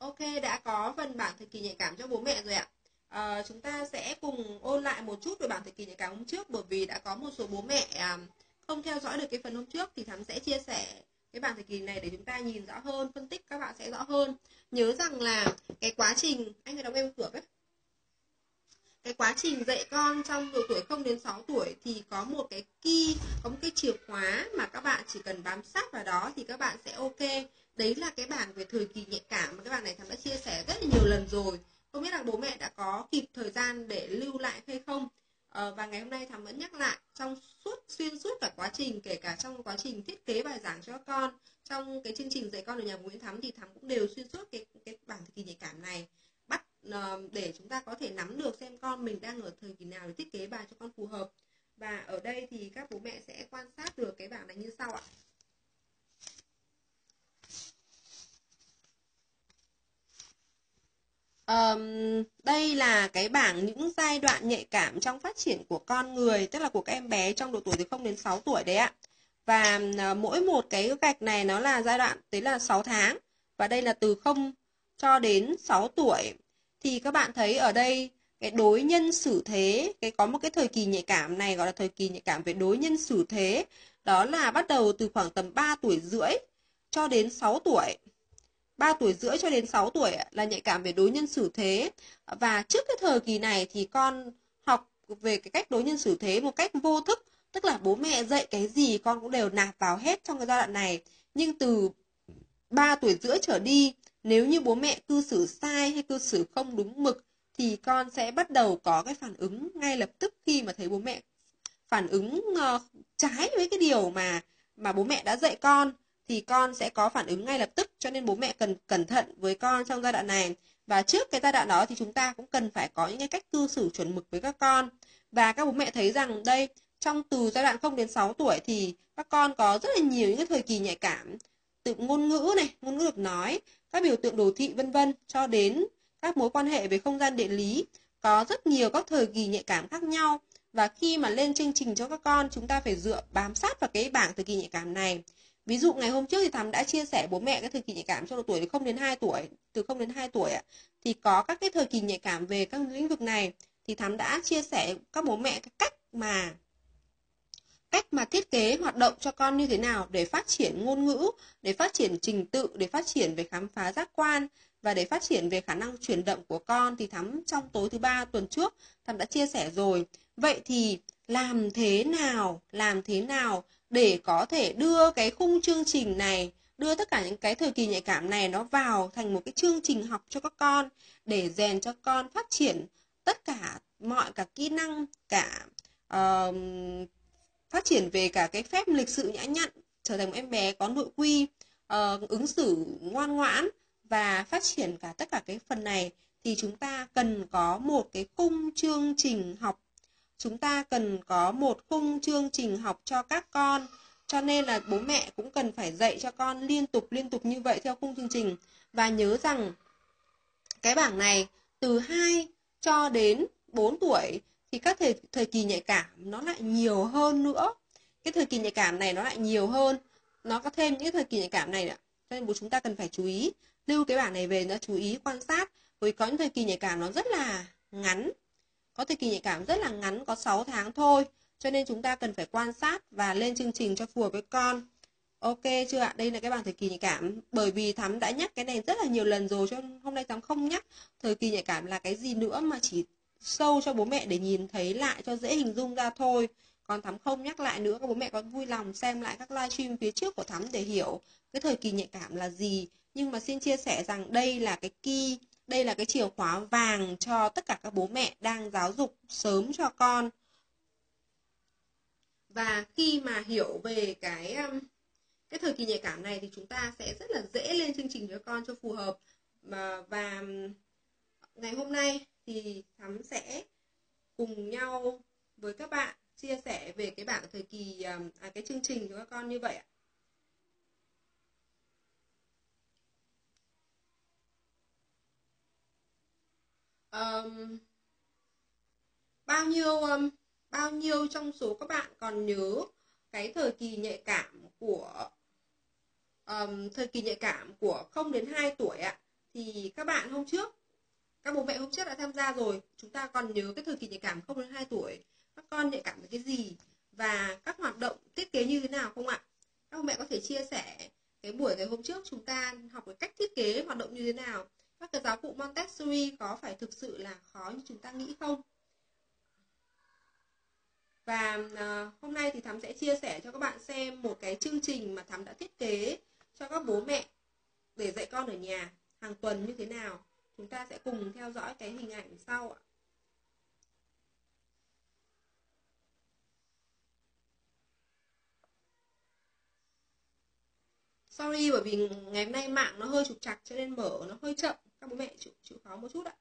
Ok, đã có phần bảng thời kỳ nhạy cảm cho bố mẹ rồi ạ. À, chúng ta sẽ cùng ôn lại một chút về bảng thời kỳ nhạy cảm hôm trước, bởi vì đã có một số bố mẹ à, không theo dõi được cái phần hôm trước, thì Thắm sẽ chia sẻ cái bảng thời kỳ này để chúng ta nhìn rõ hơn, phân tích các bạn sẽ rõ hơn. Nhớ rằng là cái quá trình, anh hãy đóng em cửa với. Cái quá trình dạy con trong độ tuổi không đến sáu tuổi thì có một cái key, có một cái chìa khóa mà các bạn chỉ cần bám sát vào đó thì các bạn sẽ ok. Đấy là cái bảng về thời kỳ nhạy cảm mà các bạn này Thắm đã chia sẻ rất là nhiều lần rồi. Không biết là bố mẹ đã có kịp thời gian để lưu lại hay không. À, và ngày hôm nay Thắm vẫn nhắc lại, trong suốt xuyên suốt cả quá trình, kể cả trong quá trình thiết kế bài giảng cho các con, trong cái chương trình dạy con ở nhà Nguyễn Thắm thì Thắm cũng đều xuyên suốt cái cái bảng thời kỳ nhạy cảm này, bắt uh, để chúng ta có thể nắm được xem con mình đang ở thời kỳ nào để thiết kế bài cho con phù hợp. Và ở đây thì các bố mẹ sẽ quan sát được cái bảng này như sau ạ. Um, đây là cái bảng những giai đoạn nhạy cảm trong phát triển của con người, tức là của các em bé trong độ tuổi từ không đến sáu tuổi đấy ạ. Và uh, mỗi một cái gạch này nó là giai đoạn, đấy là sáu tháng. Và đây là từ không cho đến sáu tuổi. Thì các bạn thấy ở đây cái đối nhân xử thế, cái có một cái thời kỳ nhạy cảm này gọi là thời kỳ nhạy cảm về đối nhân xử thế. Đó là bắt đầu từ khoảng tầm ba tuổi rưỡi cho đến sáu tuổi. ba tuổi rưỡi cho đến sáu tuổi là nhạy cảm về đối nhân xử thế. Và trước cái thời kỳ này thì con học về cái cách đối nhân xử thế một cách vô thức. Tức là bố mẹ dạy cái gì con cũng đều nạp vào hết trong cái giai đoạn này. Nhưng từ ba tuổi rưỡi trở đi, nếu như bố mẹ cư xử sai hay cư xử không đúng mực thì con sẽ bắt đầu có cái phản ứng ngay lập tức khi mà thấy bố mẹ phản ứng uh, trái với cái điều mà mà bố mẹ đã dạy con, thì con sẽ có phản ứng ngay lập tức. Cho nên bố mẹ cần cẩn thận với con trong giai đoạn này. Và trước cái giai đoạn đó thì chúng ta cũng cần phải có những cái cách cư xử chuẩn mực với các con. Và các bố mẹ thấy rằng đây, trong từ giai đoạn không đến sáu tuổi thì các con có rất là nhiều những cái thời kỳ nhạy cảm, từ ngôn ngữ này, ngôn ngữ được nói, các biểu tượng đồ thị vân vân cho đến các mối quan hệ về không gian địa lý, có rất nhiều các thời kỳ nhạy cảm khác nhau. Và khi mà lên chương trình cho các con, chúng ta phải dựa bám sát vào cái bảng thời kỳ nhạy cảm này. Ví dụ ngày hôm trước thì Thắm đã chia sẻ bố mẹ cái thời kỳ nhạy cảm trong độ tuổi từ không đến hai tuổi, từ không đến hai tuổi thì có các cái thời kỳ nhạy cảm về các lĩnh vực này, thì Thắm đã chia sẻ các bố mẹ cái cách mà cách mà thiết kế hoạt động cho con như thế nào để phát triển ngôn ngữ, để phát triển trình tự, để phát triển về khám phá giác quan và để phát triển về khả năng chuyển động của con, thì Thắm trong tối thứ ba tuần trước Thắm đã chia sẻ rồi. Vậy thì làm thế nào, làm thế nào để có thể đưa cái khung chương trình này, đưa tất cả những cái thời kỳ nhạy cảm này nó vào thành một cái chương trình học cho các con, để rèn cho con phát triển tất cả mọi cả kỹ năng, cả uh, phát triển về cả cái phép lịch sự nhã nhặn, trở thành một em bé có nội quy, uh, ứng xử ngoan ngoãn và phát triển cả tất cả cái phần này, thì chúng ta cần có một cái khung chương trình học. Chúng ta cần có một khung chương trình học cho các con. Cho nên là bố mẹ cũng cần phải dạy cho con liên tục liên tục như vậy theo khung chương trình. Và nhớ rằng cái bảng này từ hai cho đến bốn tuổi thì các thời, thời kỳ nhạy cảm nó lại nhiều hơn nữa. Cái thời kỳ nhạy cảm này nó lại nhiều hơn. Nó có thêm những thời kỳ nhạy cảm này nữa. Cho nên bố chúng ta cần phải chú ý. Lưu cái bảng này về nữa, chú ý quan sát. Vì có những thời kỳ nhạy cảm nó rất là ngắn. Có thời kỳ nhạy cảm rất là ngắn, có sáu tháng thôi. Cho nên chúng ta cần phải quan sát và lên chương trình cho phù hợp với con. Ok chưa ạ? Đây là cái bảng thời kỳ nhạy cảm. Bởi vì Thắm đã nhắc cái này rất là nhiều lần rồi, cho nên hôm nay Thắm không nhắc thời kỳ nhạy cảm là cái gì nữa, mà chỉ show cho bố mẹ để nhìn thấy lại cho dễ hình dung ra thôi. Còn Thắm không nhắc lại nữa. Các bố mẹ có vui lòng xem lại các livestream phía trước của Thắm để hiểu cái thời kỳ nhạy cảm là gì. Nhưng mà xin chia sẻ rằng đây là cái key, đây là cái chìa khóa vàng cho tất cả các bố mẹ đang giáo dục sớm cho con. Và khi mà hiểu về cái cái thời kỳ nhạy cảm này thì chúng ta sẽ rất là dễ lên chương trình cho con cho phù hợp. Và, và ngày hôm nay thì Thắm sẽ cùng nhau với các bạn chia sẻ về cái bảng thời kỳ, à, cái chương trình cho các con như vậy ạ. Um, bao nhiêu um, bao nhiêu trong số các bạn còn nhớ cái thời kỳ nhạy cảm của um, thời kỳ nhạy cảm của không đến hai tuổi ạ? thì các bạn hôm trước, các bố mẹ hôm trước đã tham gia rồi. Chúng ta còn nhớ cái thời kỳ nhạy cảm không đến hai tuổi, các con nhạy cảm với cái gì và các hoạt động thiết kế như thế nào không ạ? Các bố mẹ có thể chia sẻ cái buổi ngày hôm trước chúng ta học cái cách thiết kế hoạt động như thế nào? Các cái giáo cụ Montessori có phải thực sự là khó như chúng ta nghĩ không? Và à, hôm nay thì Thắm sẽ chia sẻ cho các bạn xem một cái chương trình mà Thắm đã thiết kế cho các bố mẹ để dạy con ở nhà hàng tuần như thế nào. Chúng ta sẽ cùng theo dõi cái hình ảnh sau ạ. Sorry bởi vì ngày hôm nay mạng nó hơi trục trặc cho nên mở nó hơi chậm. Các bố mẹ chịu, chịu khó một chút ạ.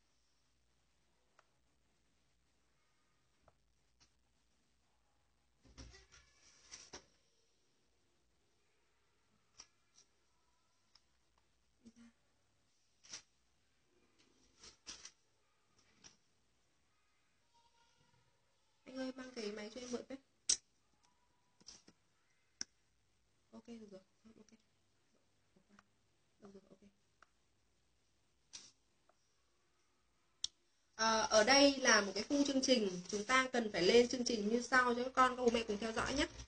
Anh ơi mang cái máy cho em mượn với. Ok được rồi. Ok. Được rồi, ok. À, ở đây là một cái khung chương trình, chúng ta cần phải lên chương trình như sau cho các con, các bố mẹ cùng theo dõi nhé.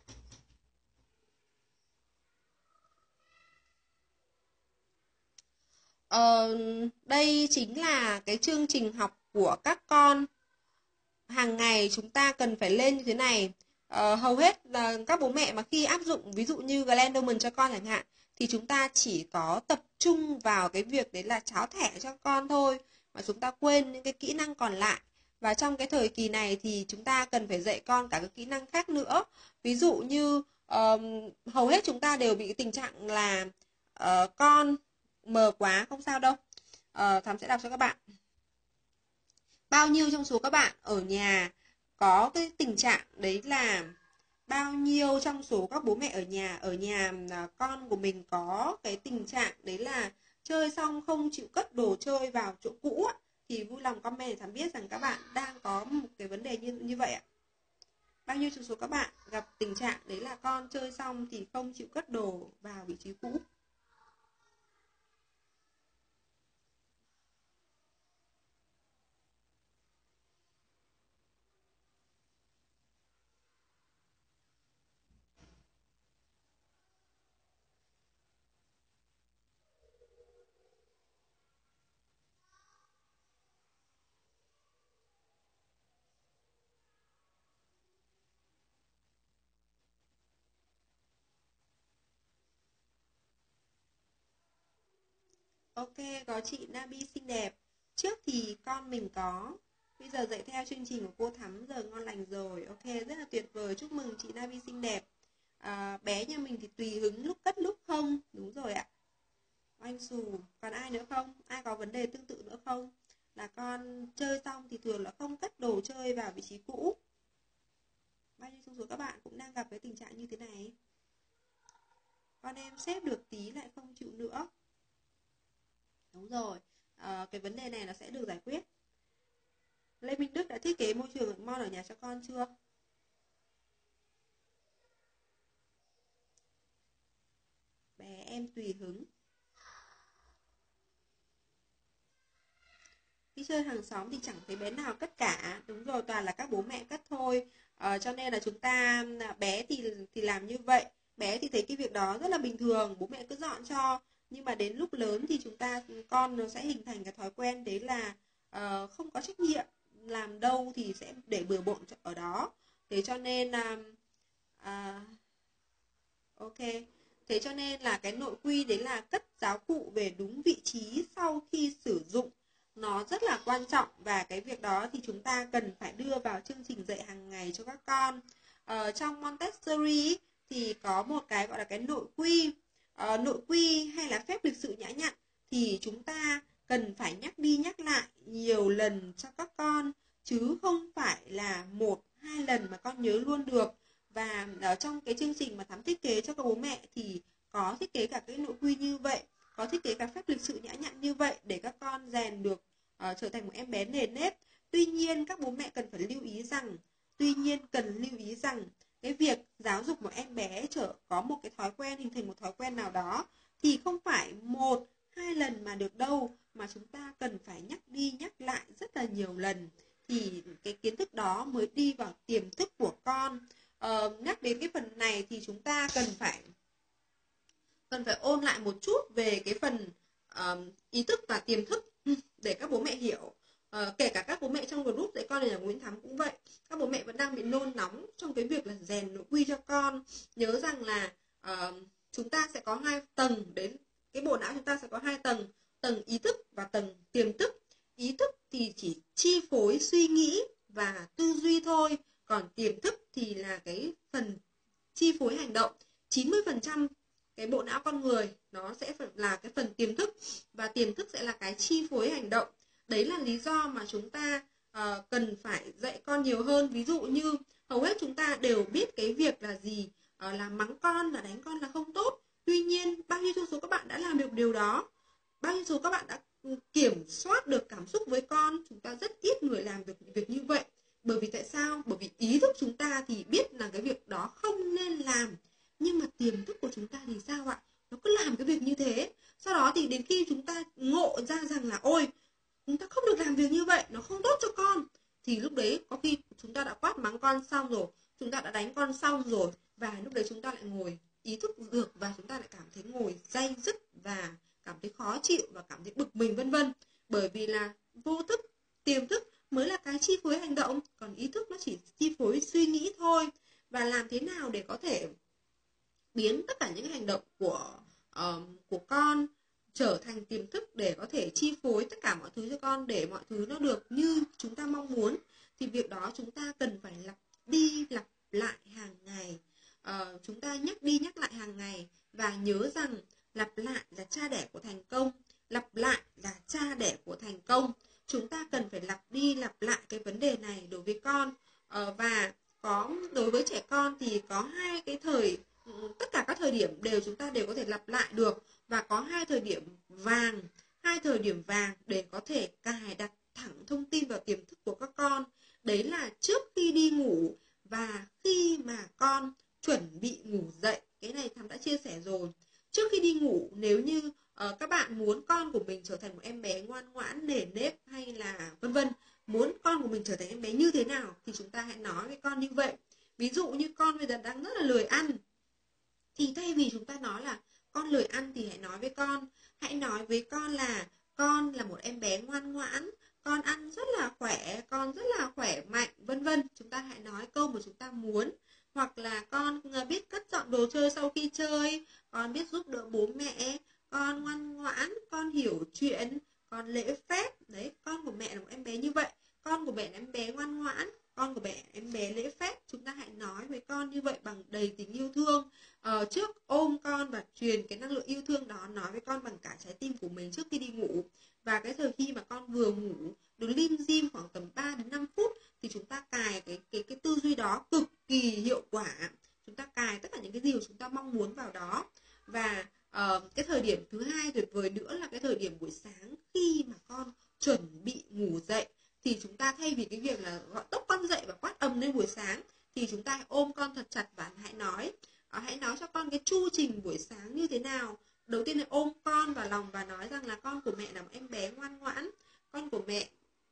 Ờ, đây chính là cái chương trình học của các con. Hàng ngày chúng ta cần phải lên như thế này. Ờ, hầu hết là các bố mẹ mà khi áp dụng ví dụ như Glendoman cho con chẳng hạn, thì chúng ta chỉ có tập trung vào cái việc đấy là cháo thẻ cho con thôi, mà chúng ta quên những cái kỹ năng còn lại. Và trong cái thời kỳ này thì chúng ta cần phải dạy con cả các kỹ năng khác nữa. Ví dụ như um, hầu hết chúng ta đều bị cái tình trạng là uh, con mờ quá, không sao đâu. Uh, Thắm sẽ đọc cho các bạn. Bao nhiêu trong số các bạn ở nhà có cái tình trạng đấy là bao nhiêu trong số các bố mẹ ở nhà ở nhà con của mình có cái tình trạng đấy là chơi xong không chịu cất đồ chơi vào chỗ cũ á, thì vui lòng comment để Thắm biết rằng các bạn đang có một cái vấn đề như như vậy ạ. Bao nhiêu trong số các bạn gặp tình trạng đấy là con chơi xong thì không chịu cất đồ vào vị trí cũ? Ok, có chị Nabi xinh đẹp. Trước thì con mình có, bây giờ dạy theo chương trình của cô Thắm giờ ngon lành rồi. Ok, rất là tuyệt vời, chúc mừng chị Nabi xinh đẹp. À, bé nhà mình thì tùy hứng lúc cất lúc không. Đúng rồi ạ. Anh Xù, còn ai nữa không? Ai có vấn đề tương tự nữa không? Là con chơi xong thì thường là không cất đồ chơi vào vị trí cũ. Bao nhiêu trong số các bạn cũng đang gặp cái tình trạng như thế này? Con em xếp được tí lại không chịu nữa. Đúng rồi, à, cái vấn đề này nó sẽ được giải quyết. Lê Minh Đức đã thiết kế môi trường mon ở nhà cho con chưa? Bé em tùy hứng. Khi chơi hàng xóm thì chẳng thấy bé nào cất cả. Đúng rồi, toàn là các bố mẹ cất thôi. à, Cho nên là chúng ta, bé thì thì làm như vậy. Bé thì thấy cái việc đó rất là bình thường, bố mẹ cứ dọn cho. Nhưng mà đến lúc lớn thì chúng ta, con nó sẽ hình thành cái thói quen đấy là uh, không có trách nhiệm, làm đâu thì sẽ để bừa bộn ở đó. Thế cho nên là uh, ok. Thế cho nên là cái nội quy đấy là cất giáo cụ về đúng vị trí sau khi sử dụng, nó rất là quan trọng, và cái việc đó thì chúng ta cần phải đưa vào chương trình dạy hàng ngày cho các con. Ờ, trong Montessori thì có một cái gọi là cái nội quy. Ờ, nội quy hay là phép lịch sự nhã nhặn thì chúng ta cần phải nhắc đi nhắc lại nhiều lần cho các con, chứ không phải là một hai lần mà con nhớ luôn được. Và ở trong cái chương trình mà Thắm thiết kế cho các bố mẹ thì có thiết kế cả cái nội quy như vậy, có thiết kế cả phép lịch sự nhã nhặn như vậy để các con rèn được uh, trở thành một em bé nề nếp. Tuy nhiên các bố mẹ cần phải lưu ý rằng, tuy nhiên cần lưu ý rằng cái việc giáo dục một em bé trở có một cái thói quen, hình thành một thói quen nào đó thì không phải một hai lần mà được đâu, mà chúng ta cần phải nhắc đi nhắc lại rất là nhiều lần thì cái kiến thức đó mới đi vào tiềm thức của con. Ờ, nhắc đến cái phần này thì chúng ta cần phải cần phải ôn lại một chút về cái phần uh, ý thức và tiềm thức để các bố mẹ hiểu. Uh, kể cả các bố mẹ trong group dạy con này là Nguyễn Thắm cũng vậy, các bố mẹ vẫn đang bị nôn nóng trong cái việc là rèn nội quy cho con. Nhớ rằng là uh, chúng ta sẽ có hai tầng, đến cái bộ não chúng ta sẽ có hai tầng, tầng ý thức và tầng tiềm thức. Ý thức thì chỉ chi phối suy nghĩ và tư duy thôi, còn tiềm thức thì là cái phần chi phối hành động. chín mươi phần trăm cái bộ não con người nó sẽ là cái phần tiềm thức, và tiềm thức sẽ là cái chi phối hành động. Đấy là lý do mà chúng ta uh, cần phải dạy con nhiều hơn. Ví dụ như hầu hết chúng ta đều biết cái việc là gì, uh, là mắng con, là đánh con là không tốt. Tuy nhiên bao nhiêu trong số các bạn đã làm được điều đó? Bao nhiêu số các bạn đã kiểm soát được cảm xúc với con? Chúng ta rất ít người làm được việc như vậy. Bởi vì tại sao? Bởi vì ý thức chúng ta thì biết là cái việc đó không nên làm, nhưng mà tiềm thức của chúng ta thì sao ạ? Nó cứ làm cái việc như thế. Sau đó thì đến khi chúng ta ngộ ra rằng là ôi, chúng ta không được làm việc như vậy, nó không tốt cho con, thì lúc đấy có khi chúng ta đã quát mắng con xong rồi, chúng ta đã đánh con xong rồi, và lúc đấy chúng ta lại ngồi ý thức được, và chúng ta lại cảm thấy ngồi day dứt và cảm thấy khó chịu và cảm thấy bực mình vân vân. Bởi vì là vô thức, tiềm thức mới là cái chi phối hành động, còn ý thức nó chỉ chi phối suy nghĩ thôi. Và làm thế nào để có thể biến tất cả những hành động của uh, của con trở thành tiềm thức để có thể chi phối tất cả mọi thứ cho con, để mọi thứ nó được như chúng ta mong muốn, thì việc đó chúng ta cần phải lặp đi lặp lại hàng ngày. Uh, chúng ta nhắc đi nhắc lại hàng ngày, và nhớ rằng lặp lại là cha đẻ của thành công, lặp lại là cha đẻ của thành công. Chúng ta cần phải lặp đi lặp lại cái vấn đề này đối với con. Uh, và có đối với trẻ con thì có hai cái thời, tất cả các thời điểm đều chúng ta đều có thể lặp lại được, và có hai thời điểm vàng, hai thời điểm vàng để có thể cài đặt thẳng thông tin vào tiềm thức của các con. Đấy là trước khi đi ngủ và khi mà con chuẩn bị ngủ dậy. Cái này Thắm đã chia sẻ rồi. Trước khi đi ngủ, nếu như uh, các bạn muốn con của mình trở thành một em bé ngoan ngoãn, nề nếp hay là vân vân, muốn con của mình trở thành em bé như thế nào thì chúng ta hãy nói với con như vậy. Ví dụ như con bây giờ đang rất là lười ăn, thì thay vì chúng ta nói là con lười ăn thì hãy nói với con, hãy nói với con là con là một em bé ngoan ngoãn, con ăn rất là khỏe, con rất là khỏe mạnh, vân vân. Chúng ta hãy nói câu mà chúng ta muốn. Hoặc là con biết cất dọn đồ chơi sau khi chơi, con biết giúp đỡ bố mẹ, con ngoan ngoãn, con hiểu chuyện, con lễ phép. Đấy, con của mẹ là một em bé như vậy, con của mẹ là em bé ngoan ngoãn, con của mẹ em bé lễ phép. Chúng ta hãy nói với con như vậy bằng đầy tình yêu thương. Ờ, trước ôm con và truyền cái năng lượng yêu thương đó, nói với con bằng cả trái tim của mình trước khi đi ngủ. Và cái thời khi mà con vừa ngủ được lim dim khoảng tầm ba đến năm phút thì chúng ta cài cái, cái, cái tư duy đó cực kỳ hiệu quả. Chúng ta cài tất cả những cái gì mà chúng ta mong muốn vào đó. Và uh, cái thời điểm thứ hai tuyệt vời nữa là cái thời điểm buổi sáng khi mà con chuẩn bị ngủ dậy. Thì chúng ta thay vì cái việc là gọi tốc con dậy và quát ầm lên buổi sáng, thì chúng ta hãy ôm con thật chặt và hãy nói uh, hãy nói cho con cái chu trình buổi sáng như thế nào. Đầu tiên là ôm con vào lòng và nói rằng là con của mẹ là một em bé ngoan ngoãn, con của mẹ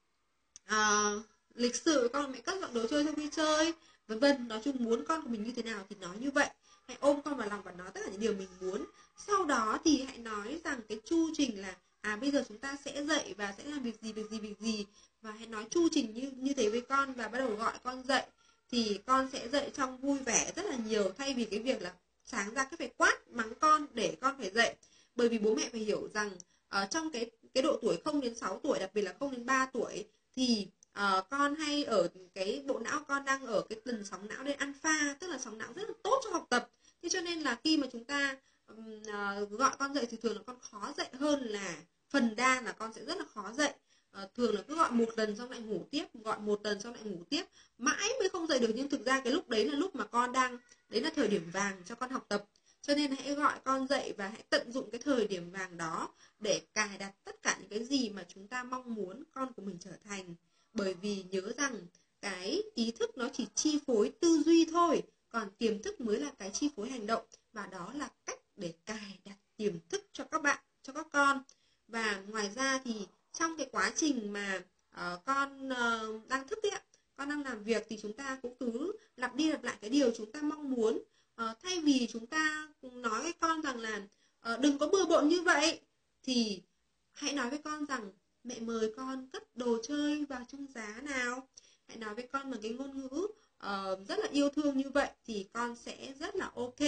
uh, lịch sự, con của mẹ cất dọn đồ chơi sau khi chơi, vân vân. Nói chung muốn con của mình như thế nào thì nói như vậy. Hãy ôm con vào lòng và nói tất cả những điều mình muốn. Sau đó thì hãy nói rằng cái chu trình là à bây giờ chúng ta sẽ dậy và sẽ làm việc gì việc gì việc gì, và hãy nói chu trình như như thế với con và bắt đầu gọi con dậy. Thì con sẽ dậy trong vui vẻ rất là nhiều, thay vì cái việc là sáng ra cứ phải quát mắng con để con phải dậy. Bởi vì bố mẹ phải hiểu rằng uh, trong cái cái độ tuổi không đến sáu tuổi, đặc biệt là không đến ba tuổi, thì uh, con hay ở cái bộ não con đang ở cái tần sóng não lên alpha, tức là sóng não rất là tốt cho học tập. Thế cho nên là khi mà chúng ta um, uh, gọi con dậy thì thường là con khó dậy hơn, là phần đa là con sẽ rất là khó dậy. Uh, thường là cứ gọi một lần xong lại ngủ tiếp, gọi một lần xong lại ngủ tiếp, mãi mới không dậy được. Nhưng thực ra cái lúc đấy là lúc mà con đang, đấy là thời điểm vàng cho con học tập. Cho nên hãy gọi con dậy và hãy tận dụng cái thời điểm vàng đó để cài đặt tất cả những cái gì mà chúng ta mong muốn con của mình trở thành. Bởi vì nhớ rằng cái ý thức nó chỉ chi phối tư duy thôi, còn tiềm thức mới là cái chi phối hành động. Và đó là cách để cài đặt tiềm thức cho các bạn cho các con. Và ngoài ra thì trong cái quá trình mà uh, con uh, đang thức ấy, con đang làm việc thì chúng ta cũng cứ lặp đi lặp lại cái điều chúng ta mong muốn. Uh, thay vì chúng ta nói với con rằng là uh, đừng có bừa bộn như vậy, thì hãy nói với con rằng mẹ mời con cất đồ chơi vào chung giá nào. Hãy nói với con bằng cái ngôn ngữ uh, rất là yêu thương như vậy thì con sẽ rất là ok.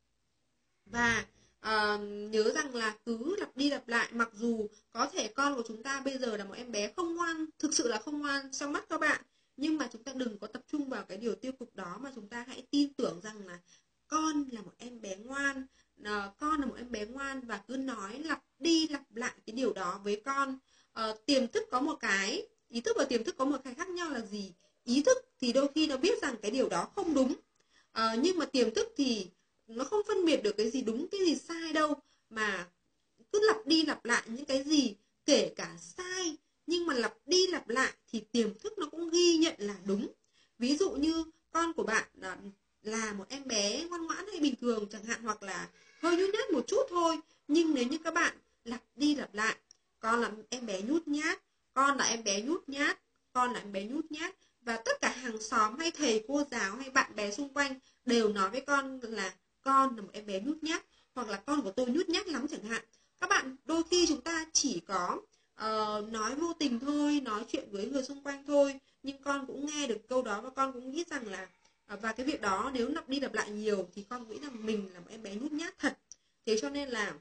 Và uh, nhớ rằng là cứ lặp đi lặp lại, mặc dù có thể con của chúng ta bây giờ là một em bé không ngoan, thực sự là không ngoan trong mắt các bạn, nhưng mà chúng ta đừng có tập trung vào cái điều tiêu cực đó, mà chúng ta hãy tin tưởng rằng là con là một em bé ngoan, uh, con là một em bé ngoan, và cứ nói lặp đi lặp lại cái điều đó với con. Uh, tiềm thức có một cái, ý thức và tiềm thức có một cái khác nhau là gì? Ý thức thì đôi khi nó biết rằng cái điều đó không đúng, uh, nhưng mà tiềm thức thì nó không phân biệt được cái gì đúng, cái gì sai đâu, mà cứ lặp đi lặp lại những cái gì, kể cả sai, nhưng mà lặp đi lặp lại thì tiềm thức nó cũng ghi nhận là đúng. Ví dụ như con của bạn là, là một em bé ngoan ngoãn hay bình thường chẳng hạn, hoặc là hơi nhút nhát một chút thôi, nhưng nếu như các bạn lặp đi lặp lại, con là em bé nhút nhát, con là em bé nhút nhát, con là em bé nhút nhát, và tất cả hàng xóm hay thầy cô giáo hay bạn bè xung quanh đều nói với con là con là một em bé nhút nhát, hoặc là con của tôi nhút nhát lắm chẳng hạn. Các bạn, đôi khi chúng ta chỉ có uh, nói vô tình thôi, nói chuyện với người xung quanh thôi, nhưng con cũng nghe được câu đó và con cũng nghĩ rằng là uh, và cái việc đó nếu lặp đi lặp lại nhiều thì con nghĩ rằng mình là một em bé nhút nhát thật. Thế cho nên là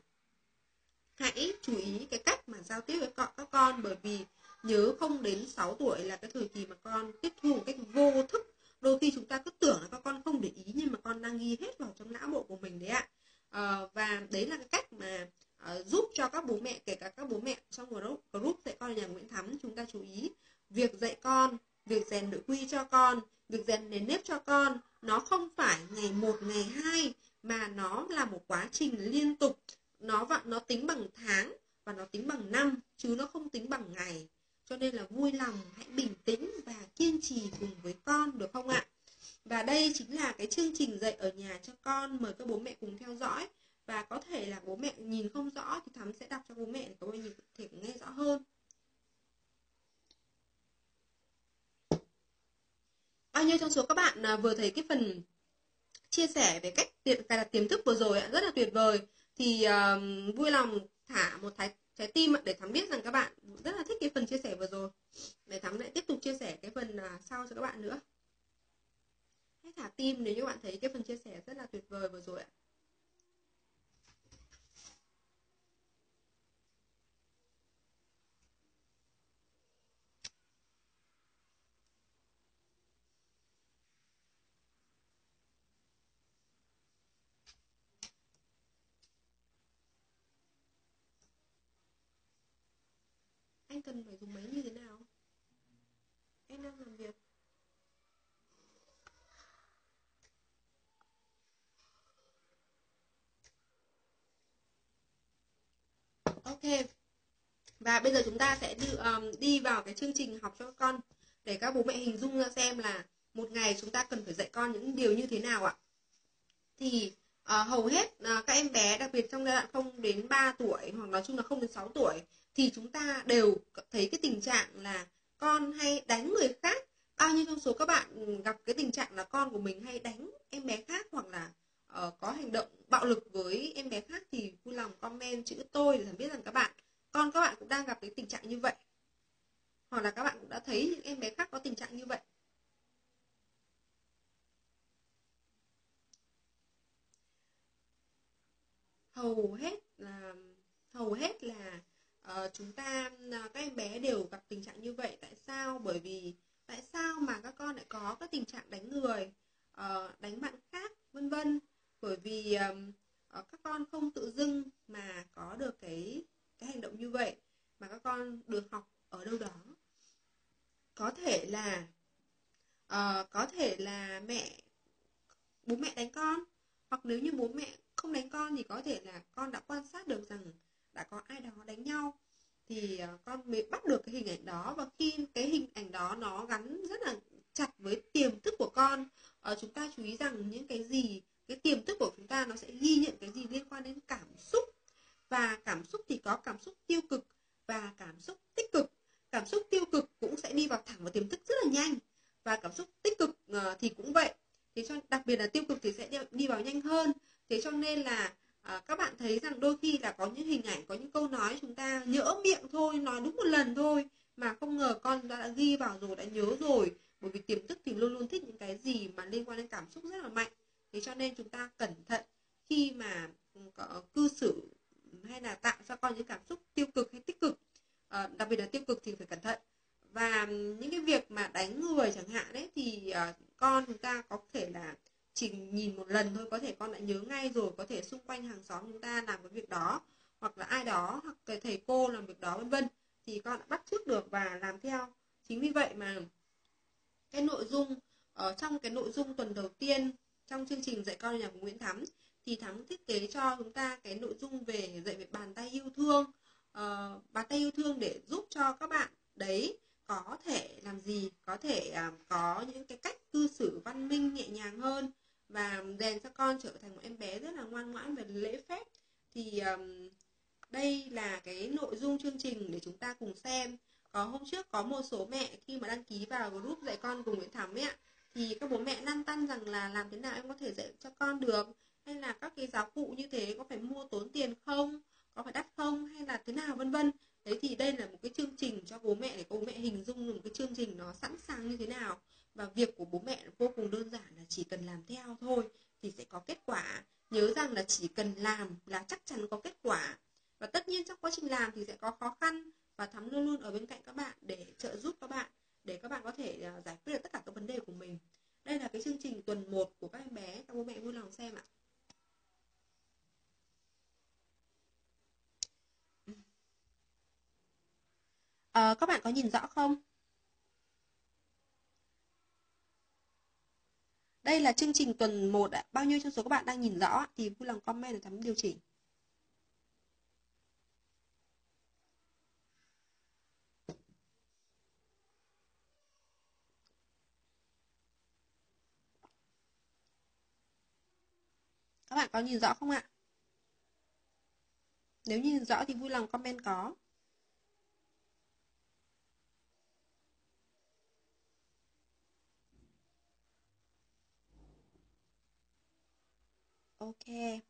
hãy chú ý cái cách mà giao tiếp với các con, bởi vì nhớ không đến sáu tuổi là cái thời kỳ mà con tiếp thu một cách vô thức. Đôi khi chúng ta cứ tưởng là các con không để ý, nhưng mà con đang ghi hết vào trong não bộ của mình đấy ạ. À, và đấy là cái cách mà uh, giúp cho các bố mẹ, kể cả các bố mẹ trong group, group dạy con ở nhà Nguyễn Thắm, chúng ta chú ý việc dạy con, việc rèn nội quy cho con, việc rèn nền nếp cho con, nó không phải ngày một, ngày hai, mà nó là một quá trình liên tục. Nó vặn, nó tính bằng tháng và nó tính bằng năm, chứ nó không tính bằng ngày. Cho nên là vui lòng hãy bình tĩnh và kiên trì cùng với con, được không ạ? Và đây chính là cái chương trình dạy ở nhà cho con, mời các bố mẹ cùng theo dõi. Và có thể là bố mẹ nhìn không rõ thì Thắm sẽ đọc cho bố mẹ để các bố mẹ có thể nghe rõ hơn. Bao nhiêu trong số các bạn vừa thấy cái phần chia sẻ về cách cài đặt tiềm thức vừa rồi rất là tuyệt vời, thì uh, vui lòng thả một thái, trái tim để Thắm biết rằng các bạn rất là thích cái phần chia sẻ vừa rồi, để Thắm lại tiếp tục chia sẻ cái phần uh, sau cho các bạn nữa. Hãy thả tim nếu như bạn thấy cái phần chia sẻ rất là tuyệt vời vừa rồi ạ. Anh cần phải dùng máy như thế nào? Em đang làm việc. Ok. Và bây giờ chúng ta sẽ đi, um, đi vào cái chương trình học cho các con, để các bố mẹ hình dung ra xem là một ngày chúng ta cần phải dạy con những điều như thế nào ạ. Thì uh, hầu hết uh, các em bé, đặc biệt trong giai đoạn không đến ba tuổi, hoặc nói chung là không đến sáu tuổi, thì chúng ta đều thấy cái tình trạng là con hay đánh người khác. Bao nhiêu trong số các bạn gặp cái tình trạng là con của mình hay đánh em bé khác, hoặc là uh, có hành động bạo lực với em bé khác, thì vui lòng comment chữ tôi để biết rằng các bạn con các bạn cũng đang gặp cái tình trạng như vậy, hoặc là các bạn cũng đã thấy những em bé khác có tình trạng như vậy. Hầu hết là hầu hết là uh, chúng ta các em bé đều gặp tình trạng như vậy. Tại sao? Bởi vì tại sao mà các con lại có cái tình trạng đánh người, uh, đánh bạn khác, vân vân. Bởi vì um, các con không tự dưng mà có được cái cái hành động như vậy, mà các con được học ở đâu đó. Có thể là uh, có thể là mẹ bố mẹ đánh con, hoặc nếu như bố mẹ không đánh con thì có thể là con đã quan sát được rằng đã có ai đó đánh nhau, thì con mới bắt được cái hình ảnh đó. Và khi cái hình ảnh đó nó gắn rất là chặt với tiềm thức của con, uh, chúng ta chú ý rằng những cái gì, cái tiềm thức của chúng ta nó sẽ ghi nhận cái gì liên quan đến cảm xúc. Và cảm xúc thì có có cảm xúc tiêu cực và cảm xúc tích cực. Cảm xúc tiêu cực cũng sẽ đi vào thẳng vào tiềm thức rất là nhanh, và cảm xúc tích cực uh, thì cũng vậy. Thế cho đặc biệt là tiêu cực thì sẽ đi, đi vào nhanh hơn. Thế cho nên là uh, các bạn thấy rằng đôi khi là có những hình ảnh, có những câu nói chúng ta nhỡ miệng thôi, nói đúng một lần thôi mà không ngờ con đã, đã ghi vào rồi, đã nhớ rồi. Bởi vì tiềm thức thì luôn luôn thích những cái gì mà liên quan đến cảm xúc rất là mạnh. Thế cho nên chúng ta cẩn thận khi mà có cư xử hay là tạo cho con những cảm xúc tiêu cực hay tích cực. À, đặc biệt là tiêu cực thì phải cẩn thận. Và những cái việc mà đánh người chẳng hạn ấy thì uh, con chúng ta có thể là chỉ nhìn một lần thôi, có thể con đã nhớ ngay rồi, có thể xung quanh hàng xóm chúng ta làm cái việc đó, hoặc là ai đó, hoặc cái thầy cô làm việc đó vân vân, thì con đã bắt chước được và làm theo. Chính vì vậy mà cái nội dung ở trong cái nội dung tuần đầu tiên trong chương trình dạy con ở nhà của Nguyễn Thắm thì Thắm thiết kế cho chúng ta cái nội dung về dạy về bàn tay yêu thương. Uh, bàn tay yêu thương để giúp cho các bạn đấy có thể làm gì, có thể uh, có những cái cách cư xử văn minh nhẹ nhàng hơn và rèn cho con trở thành một em bé rất là ngoan ngoãn về lễ phép. Thì um, đây là cái nội dung chương trình để chúng ta cùng xem. Có hôm trước có một số mẹ khi mà đăng ký vào group dạy con cùng Nguyễn Thắm ấy ạ, thì các bố mẹ lăn tăn rằng là làm thế nào em có thể dạy cho con được, hay là các cái giáo cụ như thế có phải mua tốn tiền không, có phải đắt không, hay là thế nào vân vân. Đấy thì đây là một cái chương trình cho bố mẹ để bố mẹ hình dung được một cái chương trình nó sẵn sàng như thế nào. Và việc của bố mẹ vô cùng đơn giản là chỉ cần làm theo thôi thì sẽ có kết quả. Nhớ rằng là chỉ cần làm là chắc chắn có kết quả. Và tất nhiên trong quá trình làm thì sẽ có khó khăn, và Thắm luôn luôn ở bên cạnh các bạn để trợ giúp các bạn, để các bạn có thể giải quyết được tất cả các vấn đề của mình. Đây là cái chương trình tuần một của các em bé, các bố mẹ vui lòng xem ạ. À, các bạn có nhìn rõ không? Đây là chương trình tuần một ạ. Bao nhiêu trong số các bạn đang nhìn rõ thì vui lòng comment để Thắm điều chỉnh. Các bạn có nhìn rõ không ạ? Nếu nhìn rõ thì vui lòng comment có. Ok.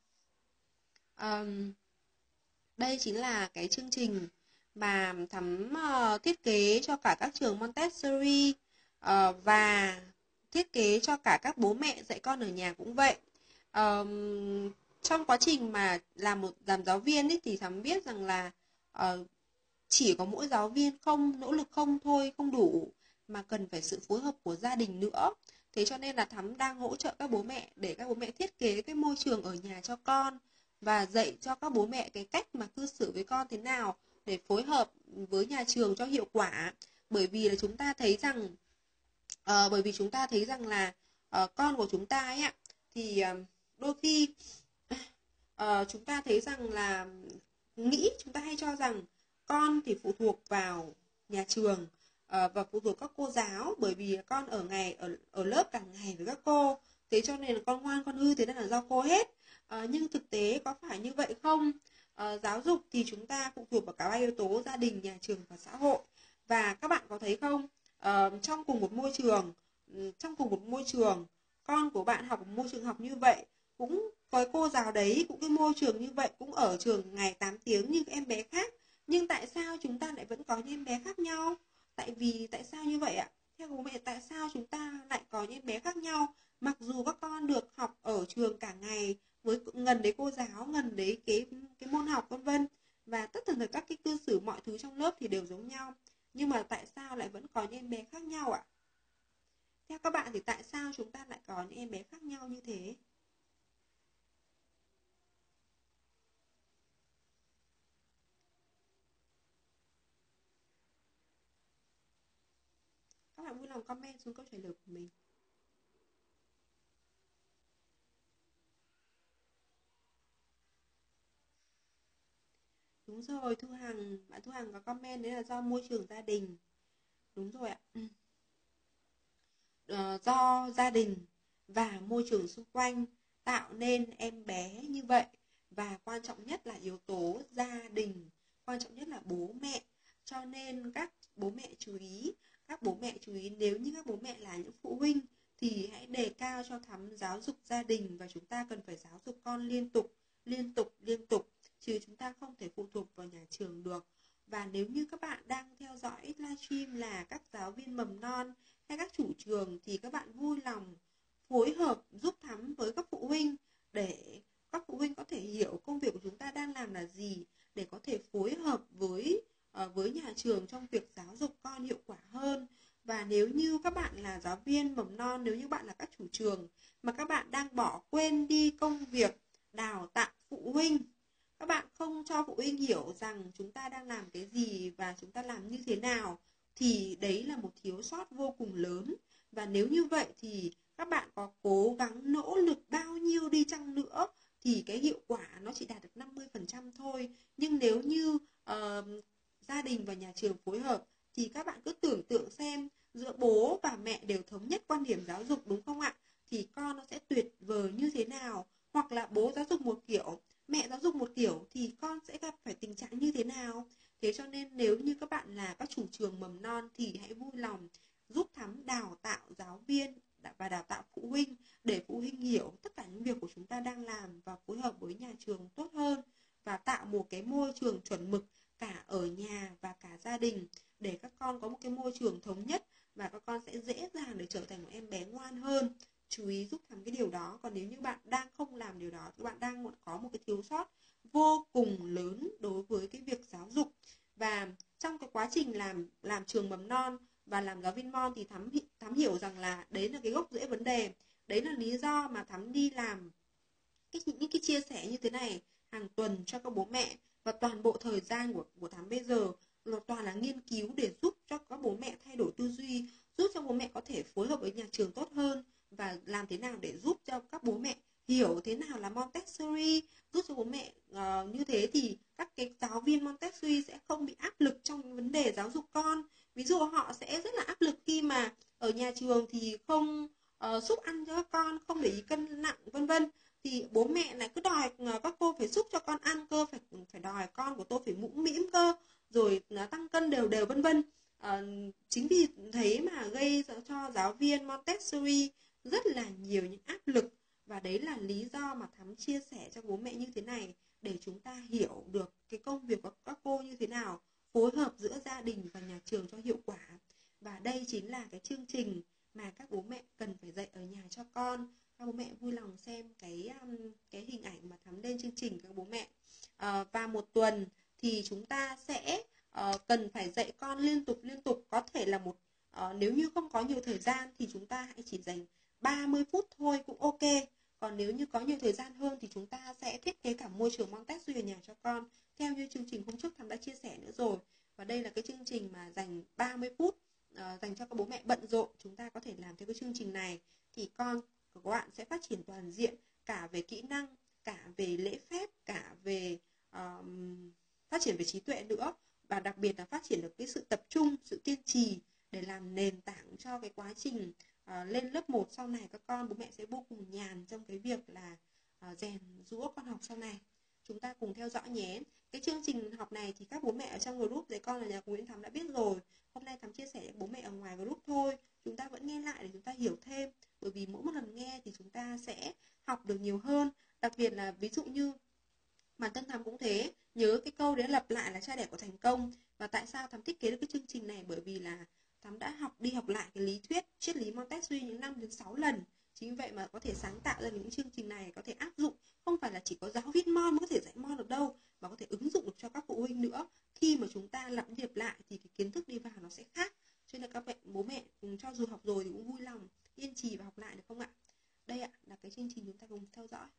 Um, đây chính là cái chương trình mà Thắm uh, thiết kế cho cả các trường Montessori uh, và thiết kế cho cả các bố mẹ dạy con ở nhà cũng vậy. Um, trong quá trình mà làm một làm giáo viên ấy, thì Thắm biết rằng là uh, chỉ có mỗi giáo viên không nỗ lực không thôi không đủ, mà cần phải sự phối hợp của gia đình nữa. Thế cho nên là Thắm đang hỗ trợ các bố mẹ để các bố mẹ thiết kế cái môi trường ở nhà cho con và dạy cho các bố mẹ cái cách mà cư xử với con thế nào để phối hợp với nhà trường cho hiệu quả. Bởi vì là chúng ta thấy rằng uh, bởi vì chúng ta thấy rằng là uh, con của chúng ta ấy ạ, thì uh, đôi khi uh, chúng ta thấy rằng là nghĩ chúng ta hay cho rằng con thì phụ thuộc vào nhà trường uh, và phụ thuộc các cô giáo, bởi vì con ở ngày ở ở lớp cả ngày với các cô, thế cho nên là con ngoan con hư thế nên là do cô hết. Uh, nhưng thực tế có phải như vậy không? Uh, giáo dục thì chúng ta phụ thuộc vào cả ba yếu tố: gia đình, nhà trường và xã hội. Và các bạn có thấy không, uh, trong cùng một môi trường trong cùng một môi trường con của bạn học một môi trường học như vậy, cũng có cô giáo đấy, cũng cái môi trường như vậy, cũng ở trường ngày tám tiếng như các em bé khác, nhưng tại sao chúng ta lại vẫn có những em bé khác nhau? Tại vì tại sao như vậy ạ? Theo bố mẹ, tại sao chúng ta lại có những em bé khác nhau? Mặc dù các con được học ở trường cả ngày, với gần đấy cô giáo, gần đấy cái cái môn học vân vân, và tất tần các cái cư xử mọi thứ trong lớp thì đều giống nhau, nhưng mà tại sao lại vẫn có những em bé khác nhau ạ? Theo các bạn thì tại sao chúng ta lại có những em bé khác nhau như thế? Các bạn vui lòng comment xuống câu trả lời của mình. Đúng rồi, Thu Hằng, bạn Thu Hằng có comment đấy là do môi trường gia đình. Đúng rồi ạ. Ờ, do gia đình và môi trường xung quanh tạo nên em bé như vậy. Và quan trọng nhất là yếu tố gia đình quan trọng nhất là bố mẹ. Cho nên các bố mẹ chú ý, các bố mẹ chú ý nếu như các bố mẹ là những phụ huynh thì hãy đề cao cho Thắm giáo dục gia đình, và chúng ta cần phải giáo dục con liên tục, liên tục, liên tục, chứ chúng ta không thể phụ thuộc vào nhà trường được. Và nếu như các bạn đang theo dõi livestream là các giáo viên mầm non hay các chủ trường thì các bạn vui lòng phối hợp giúp Thắm với các phụ huynh để các phụ huynh có thể hiểu công việc của chúng ta đang làm là gì, để có thể phối hợp với uh, với nhà trường trong việc giáo dục con hiệu quả hơn. Và nếu như các bạn là giáo viên mầm non, nếu như bạn là các chủ trường mà các bạn đang bỏ quên đi công việc đào tạo phụ huynh, các bạn không cho phụ huynh hiểu rằng chúng ta đang làm cái gì và chúng ta làm như thế nào, thì đấy là một thiếu sót vô cùng lớn. Và nếu như vậy thì các bạn có cố gắng nỗ lực bao nhiêu đi chăng nữa thì cái hiệu quả nó chỉ đạt được năm mươi phần trăm thôi. Nhưng nếu như uh, gia đình và nhà trường phối hợp thì các bạn cứ tưởng tượng xem, giữa bố và mẹ đều thống nhất quan điểm giáo dục, đúng không ạ? Thì con nó sẽ tuyệt vời như thế nào. Hoặc là bố giáo dục một kiểu, mẹ giáo dục một kiểu thì con sẽ gặp phải tình trạng như thế nào. Thế cho nên nếu như các bạn là các chủ trường mầm non thì hãy vui lòng giúp Thắm đào tạo giáo viên và đào tạo phụ huynh, để phụ huynh hiểu tất cả những việc của chúng ta đang làm và phối hợp với nhà trường tốt hơn, và tạo một cái môi trường chuẩn mực cả ở nhà và cả gia đình, để các con có một cái môi trường thống nhất và các con sẽ dễ dàng để trở thành một em bé ngoan hơn. Chú ý giúp Thắm cái điều đó. Còn nếu như bạn đang không làm điều đó thì bạn đang có một cái thiếu sót vô cùng lớn đối với cái việc giáo dục. Và trong cái quá trình làm làm trường mầm non và làm giáo viên mon thì Thắm, Thắm hiểu rằng là đấy là cái gốc rễ vấn đề. Đấy là lý do mà Thắm đi làm cái, những cái chia sẻ như thế này hàng tuần cho các bố mẹ. Và toàn bộ thời gian của, của Thắm bây giờ là toàn là nghiên cứu để giúp cho các bố mẹ thay đổi tư duy, giúp cho bố mẹ có thể phối hợp với nhà trường tốt hơn, và làm thế nào để giúp cho các bố mẹ hiểu thế nào là Montessori. Giúp cho bố mẹ uh, như thế thì các cái giáo viên Montessori sẽ không bị áp lực trong vấn đề giáo dục con. Ví dụ họ sẽ rất là áp lực khi mà ở nhà trường thì không uh, giúp ăn cho các con, không để ý cân nặng vân vân, thì bố mẹ lại cứ đòi uh, các cô phải giúp cho con ăn cơ, phải phải đòi con của tôi phải mũm mĩm cơ, rồi uh, tăng cân đều đều vân vân. Uh, chính vì thế mà gây cho giáo viên Montessori rất là nhiều những áp lực. Và đấy là lý do mà Thắm chia sẻ cho bố mẹ như thế này, để chúng ta hiểu được cái công việc của các cô như thế nào, phối hợp giữa gia đình và nhà trường cho hiệu quả. Và đây chính là cái chương trình mà các bố mẹ cần phải dạy ở nhà cho con. Các bố mẹ vui lòng xem cái um, cái hình ảnh mà Thắm lên chương trình các bố mẹ. À, và một tuần thì chúng ta sẽ uh, cần phải dạy con liên tục liên tục. Có thể là một uh, nếu như không có nhiều thời gian thì chúng ta hãy chỉ dành ba mươi phút thôi cũng ok. Còn nếu như có nhiều thời gian hơn thì chúng ta sẽ thiết kế cả môi trường Montessori ở nhà cho con, theo như chương trình hôm trước Thắm đã chia sẻ nữa rồi. Và đây là cái chương trình mà dành ba mươi phút uh, dành cho các bố mẹ bận rộn. Chúng ta có thể làm theo cái chương trình này thì con của các bạn sẽ phát triển toàn diện, cả về kỹ năng, cả về lễ phép, cả về uh, phát triển về trí tuệ nữa. Và đặc biệt là phát triển được cái sự tập trung, sự kiên trì để làm nền tảng cho cái quá trình uh, lên lớp một sau này. Các con bố mẹ sẽ vô cùng nhàn trong cái việc là uh, rèn giũa con học sau này. Chúng ta cùng theo dõi nhé. Cái chương trình học này thì các bố mẹ ở trong group dạy con là nhà của Nguyễn Thắm đã biết rồi. Hôm nay Thắm chia sẻ với bố mẹ ở ngoài group thôi. Chúng ta vẫn nghe lại để chúng ta hiểu thêm. Bởi vì mỗi một lần nghe thì chúng ta sẽ học được nhiều hơn. Đặc biệt là ví dụ như bản thân Thắm cũng thế. Nhớ cái câu đấy lặp lại là cha đẻ của thành công. Và tại sao Thắm thiết kế được cái chương trình này? Bởi vì là Thắm đã học đi học lại cái lý thuyết triết lý Montessori những năm đến sáu lần. Chính vậy mà có thể sáng tạo ra những chương trình này, có thể áp dụng. Không phải là chỉ có giáo viên mon mới có thể dạy mon được đâu, mà có thể ứng dụng được cho các phụ huynh nữa. Khi mà chúng ta lặp đi lặp lại thì cái kiến thức đi vào nó sẽ khác. Cho nên là các bố mẹ cho dù học rồi thì cũng vui lòng kiên trì và học lại được không ạ? Đây ạ, là cái chương trình chúng ta cùng theo dõi.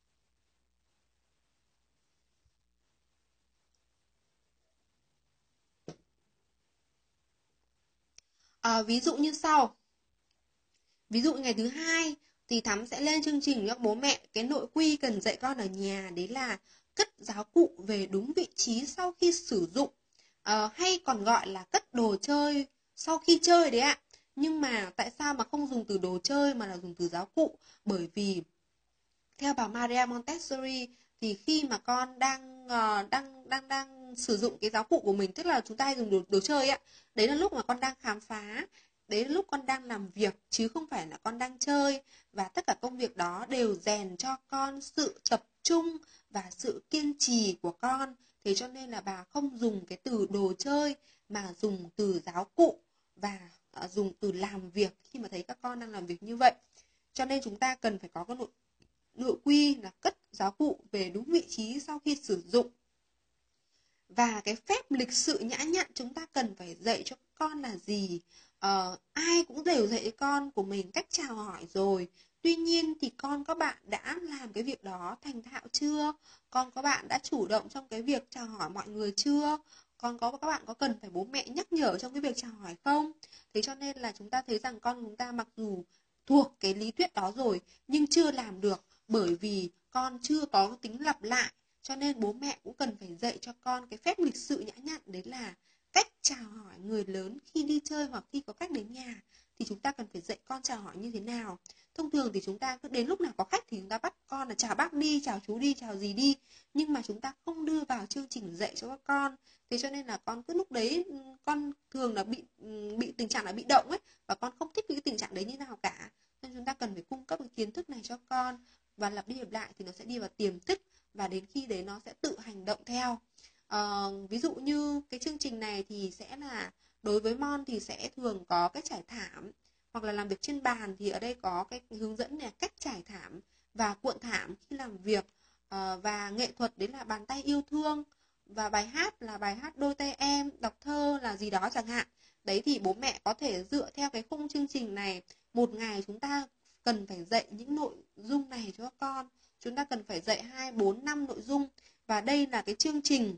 À, ví dụ như sau. Ví dụ ngày thứ hai thì Thắm sẽ lên chương trình cho bố mẹ cái nội quy cần dạy con ở nhà, đấy là cất giáo cụ về đúng vị trí sau khi sử dụng, à, hay còn gọi là cất đồ chơi sau khi chơi đấy ạ. Nhưng mà tại sao mà không dùng từ đồ chơi mà là dùng từ giáo cụ? Bởi vì theo bà Maria Montessori thì khi mà con đang uh, đang đang đang con sử dụng cái giáo cụ của mình, tức là chúng ta hay dùng đồ, đồ chơi ạ. Đấy là lúc mà con đang khám phá, đấy là lúc con đang làm việc, chứ không phải là con đang chơi. Và tất cả công việc đó đều rèn cho con sự tập trung và sự kiên trì của con. Thế cho nên là bà không dùng cái từ đồ chơi mà dùng từ giáo cụ và uh, dùng từ làm việc khi mà thấy các con đang làm việc như vậy. Cho nên chúng ta cần phải có cái nội, nội quy là cất giáo cụ về đúng vị trí sau khi sử dụng. Và cái phép lịch sự nhã nhặn chúng ta cần phải dạy cho con là gì? Ờ, ai cũng đều dạy con của mình cách chào hỏi rồi. Tuy nhiên thì con các bạn đã làm cái việc đó thành thạo chưa? Con các bạn đã chủ động trong cái việc chào hỏi mọi người chưa? Con có các bạn có cần phải bố mẹ nhắc nhở trong cái việc chào hỏi không? Thế cho nên là chúng ta thấy rằng con chúng ta mặc dù thuộc cái lý thuyết đó rồi nhưng chưa làm được, bởi vì con chưa có tính lặp lại. Cho nên bố mẹ cũng cần phải dạy cho con cái phép lịch sự nhã nhặn, đấy là cách chào hỏi người lớn khi đi chơi hoặc khi có khách đến nhà. Thì chúng ta cần phải dạy con chào hỏi như thế nào. Thông thường thì chúng ta cứ đến lúc nào có khách thì chúng ta bắt con là chào bác đi, chào chú đi, chào gì đi. Nhưng mà chúng ta không đưa vào chương trình dạy cho các con. Thế cho nên là con cứ lúc đấy con thường là bị bị tình trạng là bị động ấy, và con không thích cái tình trạng đấy như nào cả. Nên chúng ta cần phải cung cấp cái kiến thức này cho con, và lặp đi lặp lại thì nó sẽ đi vào tiềm thức, và đến khi đấy nó sẽ tự hành động theo. À, ví dụ như cái chương trình này thì sẽ là đối với Mon thì sẽ thường có cái trải thảm, hoặc là làm việc trên bàn thì ở đây có cái hướng dẫn là cách trải thảm và cuộn thảm khi làm việc. À, và nghệ thuật đấy là bàn tay yêu thương, và bài hát là bài hát đôi tay em, đọc thơ là gì đó chẳng hạn. Đấy thì bố mẹ có thể dựa theo cái khung chương trình này, một ngày chúng ta cần phải dạy những nội dung này cho các con. Chúng ta cần phải dạy hai, bốn, năm nội dung. Và đây là cái chương trình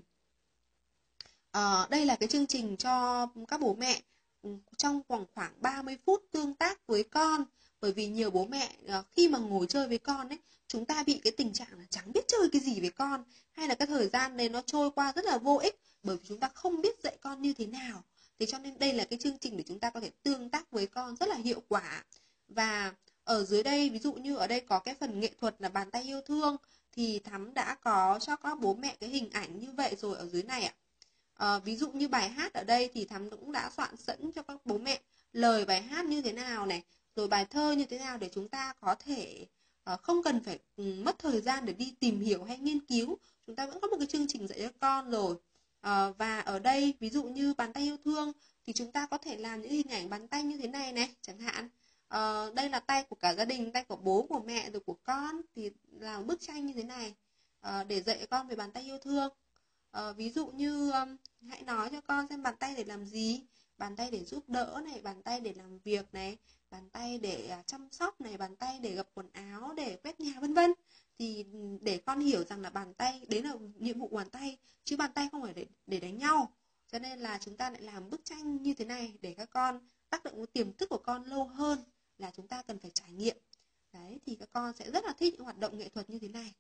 uh, Đây là cái chương trình cho các bố mẹ trong vòng khoảng ba mươi phút tương tác với con. Bởi vì nhiều bố mẹ uh, khi mà ngồi chơi với con ấy, chúng ta bị cái tình trạng là chẳng biết chơi cái gì với con, hay là cái thời gian đấy nó trôi qua rất là vô ích, bởi vì chúng ta không biết dạy con như thế nào. Thế cho nên đây là cái chương trình để chúng ta có thể tương tác với con rất là hiệu quả. Và ở dưới đây, ví dụ như ở đây có cái phần nghệ thuật là bàn tay yêu thương, thì Thắm đã có cho các bố mẹ cái hình ảnh như vậy rồi ở dưới này ạ. À, ví dụ như bài hát ở đây thì Thắm cũng đã soạn sẵn cho các bố mẹ lời bài hát như thế nào này, rồi bài thơ như thế nào, để chúng ta có thể uh, không cần phải um, mất thời gian để đi tìm hiểu hay nghiên cứu. Chúng ta vẫn có một cái chương trình dạy cho con rồi. À, và ở đây ví dụ như bàn tay yêu thương thì chúng ta có thể làm những hình ảnh bàn tay như thế này này chẳng hạn. À, đây là tay của cả gia đình, tay của bố, của mẹ, rồi của con, thì làm bức tranh như thế này à, để dạy con về bàn tay yêu thương. À, ví dụ như um, hãy nói cho con xem bàn tay để làm gì. Bàn tay để giúp đỡ này, bàn tay để làm việc này, bàn tay để uh, chăm sóc này, bàn tay để gập quần áo, để quét nhà, vân vân. Thì để con hiểu rằng là bàn tay, đấy là nhiệm vụ của bàn tay, chứ bàn tay không phải để, để đánh nhau. Cho nên là chúng ta lại làm bức tranh như thế này để các con tác động vào tiềm thức của con lâu hơn là chúng ta cần phải trải nghiệm. Đấy, thì các con sẽ rất là thích những hoạt động nghệ thuật như thế này.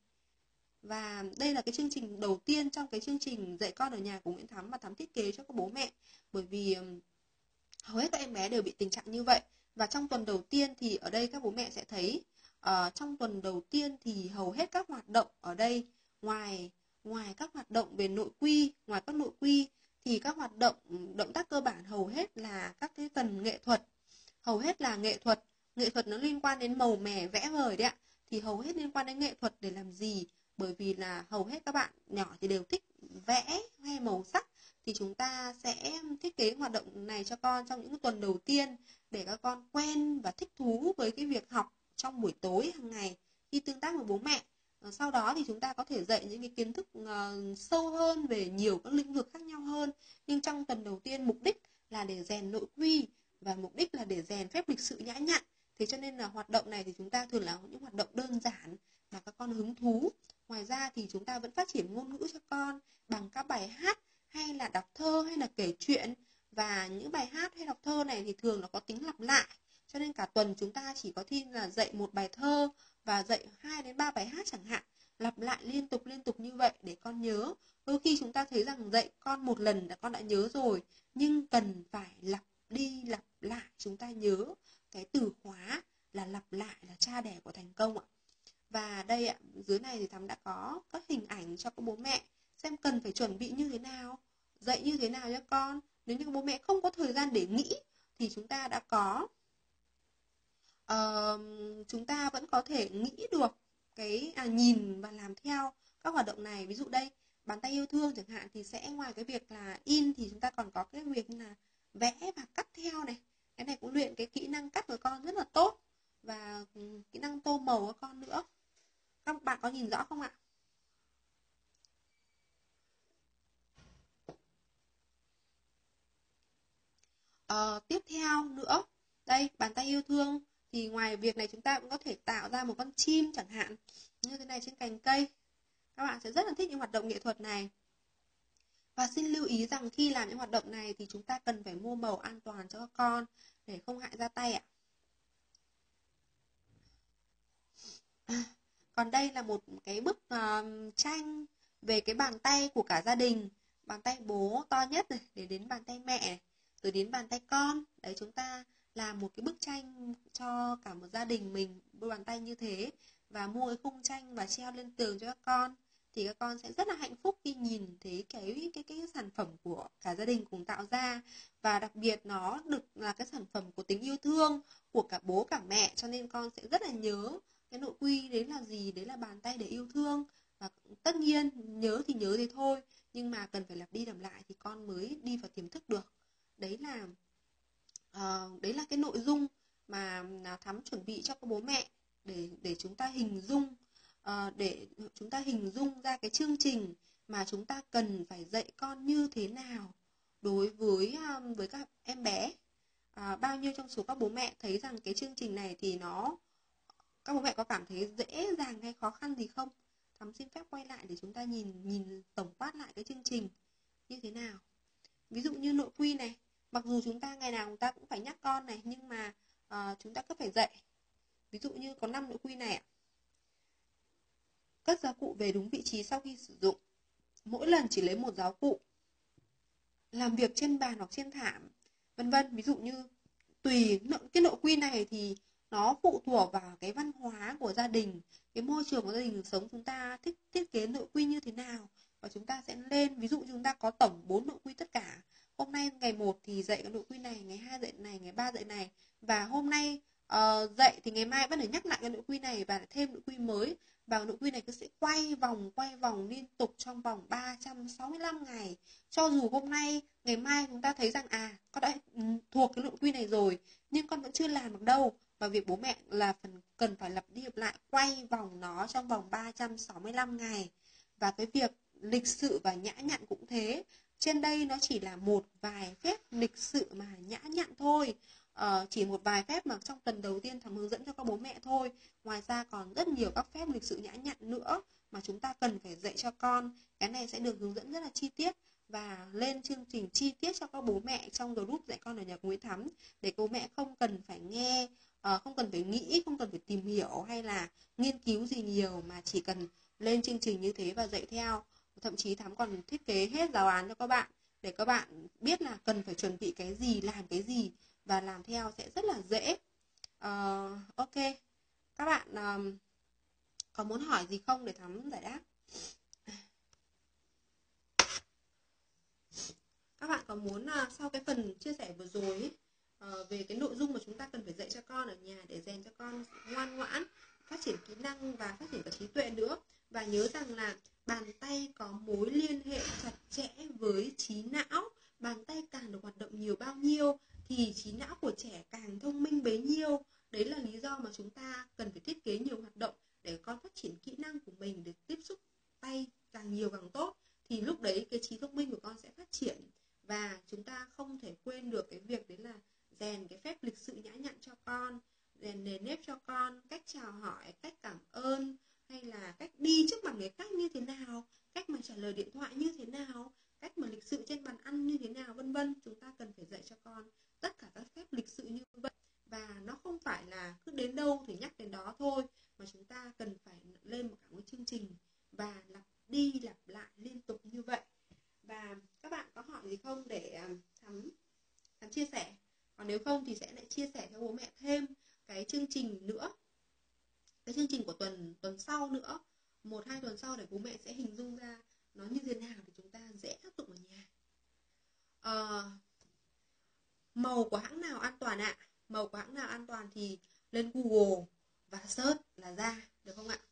Và đây là cái chương trình đầu tiên trong cái chương trình dạy con ở nhà của Nguyễn Thắm mà Thắm thiết kế cho các bố mẹ. Bởi vì hầu hết các em bé đều bị tình trạng như vậy. Và trong tuần đầu tiên thì ở đây các bố mẹ sẽ thấy uh, trong tuần đầu tiên thì hầu hết các hoạt động ở đây, ngoài ngoài các hoạt động về nội quy, ngoài các nội quy thì các hoạt động động tác cơ bản hầu hết là các cái phần nghệ thuật. Hầu hết là nghệ thuật. Nghệ thuật nó liên quan đến màu mè, vẽ vời đấy ạ. Thì hầu hết liên quan đến nghệ thuật để làm gì? Bởi vì là hầu hết các bạn nhỏ thì đều thích vẽ hay màu sắc. Thì chúng ta sẽ thiết kế hoạt động này cho con trong những tuần đầu tiên để các con quen và thích thú với cái việc học trong buổi tối hàng ngày khi tương tác với bố mẹ. Sau đó thì chúng ta có thể dạy những cái kiến thức uh, sâu hơn về nhiều các lĩnh vực khác nhau hơn. Nhưng trong tuần đầu tiên mục đích là để rèn nội quy và mục đích là để rèn phép lịch sự nhã nhặn. Thế cho nên là hoạt động này thì chúng ta thường là những hoạt động đơn giản mà các con hứng thú. Ngoài ra thì chúng ta vẫn phát triển ngôn ngữ cho con bằng các bài hát hay là đọc thơ hay là kể chuyện. Và những bài hát hay đọc thơ này thì thường nó có tính lặp lại. Cho nên cả tuần chúng ta chỉ có thi là dạy một bài thơ và dạy hai đến ba bài hát chẳng hạn. Lặp lại liên tục liên tục như vậy để con nhớ. Đôi khi chúng ta thấy rằng dạy con một lần là con đã nhớ rồi, nhưng cần phải lặp đi lặp lại chúng ta nhớ. Cái từ khóa là lặp lại là cha đẻ của thành công ạ. Và đây ạ, dưới này thì Thắm đã có các hình ảnh cho các bố mẹ xem cần phải chuẩn bị như thế nào, dạy như thế nào cho con. Nếu như bố mẹ không có thời gian để nghĩ thì chúng ta đã có uh, chúng ta vẫn có thể nghĩ được cái à, nhìn và làm theo các hoạt động này. Ví dụ đây, bàn tay yêu thương chẳng hạn, thì sẽ ngoài cái việc là in thì chúng ta còn có cái việc là vẽ và cắt theo này. Cái này cũng luyện cái kỹ năng cắt của con rất là tốt, và kỹ năng tô màu của con nữa. Các bạn có nhìn rõ không ạ? Ờ, tiếp theo nữa, đây, bàn tay yêu thương thì ngoài việc này chúng ta cũng có thể tạo ra một con chim chẳng hạn, như thế này trên cành cây. Các bạn sẽ rất là thích những hoạt động nghệ thuật này. Và xin lưu ý rằng khi làm những hoạt động này thì chúng ta cần phải mua màu an toàn cho các con để không hại da tay ạ. À, còn đây là một cái bức uh, tranh về cái bàn tay của cả gia đình. Bàn tay bố to nhất này, để đến bàn tay mẹ này, rồi đến bàn tay con. Đấy, chúng ta làm một cái bức tranh cho cả một gia đình mình, đôi bàn tay như thế, và mua cái khung tranh và treo lên tường cho các con. Thì các con sẽ rất là hạnh phúc khi nhìn thấy cái, cái, cái sản phẩm của cả gia đình cùng tạo ra. Và đặc biệt nó được là cái sản phẩm của tình yêu thương của cả bố cả mẹ, cho nên con sẽ rất là nhớ cái nội quy đấy là gì, đấy là bàn tay để yêu thương. Và tất nhiên nhớ thì nhớ thế thôi, nhưng mà cần phải lặp đi lặp lại thì con mới đi vào tiềm thức được. Đấy là uh, đấy là cái nội dung mà Thắm chuẩn bị cho các bố mẹ để để chúng ta hình dung uh, để chúng ta hình dung ra cái chương trình mà chúng ta cần phải dạy con như thế nào đối với um, với các em bé. Uh, bao nhiêu trong số các bố mẹ thấy rằng cái chương trình này thì nó, các bố mẹ có cảm thấy dễ dàng hay khó khăn gì không? Thắm xin phép quay lại để chúng ta nhìn nhìn tổng quát lại cái chương trình như thế nào. Ví dụ như nội quy này, mặc dù chúng ta ngày nào chúng ta cũng phải nhắc con này, nhưng mà uh, chúng ta cứ phải dạy. Ví dụ như có năm nội quy này ạ. Cất giáo cụ về đúng vị trí sau khi sử dụng. Mỗi lần chỉ lấy một giáo cụ. Làm việc trên bàn hoặc trên thảm, vân vân. Ví dụ như tùy cái nội quy này thì nó phụ thuộc vào cái văn hóa của gia đình, cái môi trường của gia đình sống, chúng ta thích thiết kế nội quy như thế nào, và chúng ta sẽ lên. Ví dụ chúng ta có tổng bốn nội quy tất cả. Hôm nay ngày một thì dạy cái nội quy này, ngày hai dạy này, ngày ba dạy này, và hôm nay uh, dạy thì ngày mai vẫn phải nhắc lại cái nội quy này và thêm nội quy mới. Và nội quy này cứ sẽ quay vòng quay vòng liên tục trong vòng ba trăm sáu mươi lăm ngày. Cho dù hôm nay, ngày mai chúng ta thấy rằng à, con đã thuộc cái nội quy này rồi, nhưng con vẫn chưa làm được đâu. Và việc bố mẹ là phần cần phải lặp đi lặp lại, quay vòng nó trong vòng ba trăm sáu mươi lăm ngày. Và cái việc lịch sự và nhã nhặn cũng thế. Trên đây nó chỉ là một vài phép lịch sự mà nhã nhặn thôi. Ờ, chỉ một vài phép mà trong tuần đầu tiên Thắm hướng dẫn cho các bố mẹ thôi. Ngoài ra còn rất nhiều các phép lịch sự nhã nhặn nữa mà chúng ta cần phải dạy cho con. Cái này sẽ được hướng dẫn rất là chi tiết và lên chương trình chi tiết cho các bố mẹ trong group dạy con ở nhà Nguyễn Thắm, để bố mẹ không cần phải nghe, uh, không cần phải nghĩ, không cần phải tìm hiểu hay là nghiên cứu gì nhiều, mà chỉ cần lên chương trình như thế và dạy theo. Thậm chí Thắm còn thiết kế hết giáo án cho các bạn để các bạn biết là cần phải chuẩn bị cái gì, làm cái gì, và làm theo sẽ rất là dễ. uh, Ok, các bạn um, có muốn hỏi gì không để Thắm giải đáp? Các bạn có muốn uh, sau cái phần chia sẻ vừa rồi ấy, uh, về cái nội dung mà chúng ta cần phải dạy cho con ở nhà để rèn cho con ngoan ngoãn, phát triển kỹ năng và phát triển cả trí tuệ nữa. Và nhớ rằng là bàn tay có mối liên hệ chặt chẽ với trí não. Bàn tay càng được hoạt động nhiều bao nhiêu thì trí não của trẻ càng thông minh bấy nhiêu. Đấy là lý do mà chúng ta cần phải thiết kế nhiều hoạt động để con phát triển kỹ năng của mình, để tiếp xúc tay càng nhiều càng tốt. Thì lúc đấy cái trí thông minh của con sẽ phát triển. Và chúng ta không thể quên được cái việc đấy là rèn cái phép lịch sự nhã nhặn cho con, rèn nề nếp cho con, cách chào hỏi, cách cảm ơn, hay là cách đi trước mặt người khác như thế nào, cách mà trả lời điện thoại như thế nào, cách mà lịch sự trên bàn ăn như thế nào, vân vân. Chúng ta cần phải dạy cho con tất cả các phép lịch sự như vậy. Và nó không phải là cứ đến đâu thì nhắc đến đó thôi, mà chúng ta cần phải lên một cả một chương trình và lặp đi lặp lại liên tục như vậy. Và các bạn có hỏi gì không để Thắm, Thắm chia sẻ? Còn nếu không thì sẽ lại chia sẻ cho bố mẹ thêm cái chương trình nữa, cái chương trình của tuần tuần sau nữa, một hai tuần sau, để bố mẹ sẽ hình dung ra nó như thế nào thì chúng ta dễ áp dụng ở nhà. uh, Màu của hãng nào an toàn ạ? Màu của hãng nào an toàn thì lên Google và search là ra, được không ạ?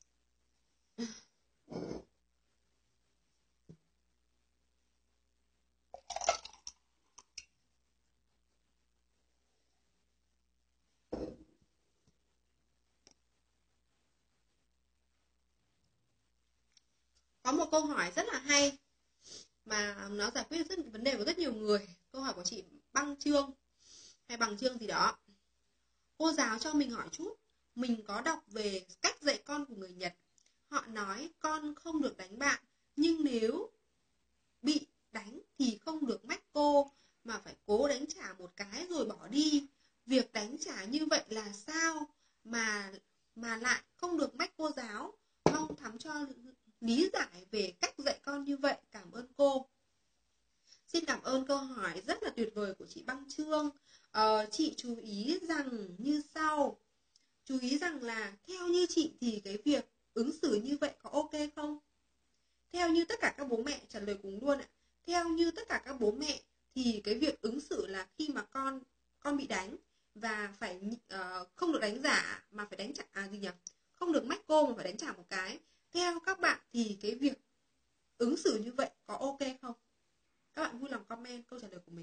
Có một câu hỏi rất là hay mà nó giải quyết rất vấn đề của rất nhiều người. Câu hỏi của chị Băng Trương hay Bằng Trương gì đó. Cô giáo cho mình hỏi chút, mình có đọc về cách dạy con của người Nhật. Họ nói con không được đánh bạn, nhưng nếu bị đánh thì không được mách cô, mà phải cố đánh trả một cái rồi bỏ đi. Việc đánh trả như vậy là sao mà mà lại không được mách cô giáo? Mong Thắm cho lý giải về cách dạy con như vậy. Cảm ơn cô. Xin cảm ơn câu hỏi rất là tuyệt vời của chị Băng Trương. Ờ, chị chú ý rằng như sau. Chú ý rằng là theo như chị thì cái việc ứng xử như vậy có ok không? Theo như tất cả các bố mẹ, trả lời cùng luôn ạ. Theo như tất cả các bố mẹ thì cái việc ứng xử là khi mà con con bị đánh và phải uh, không được đánh giả mà phải đánh trả à gì nhỉ? Không được mách cô mà phải đánh trả một cái. Theo các bạn thì cái việc ứng xử như vậy có ok không? Các bạn vui lòng comment câu trả lời của mình.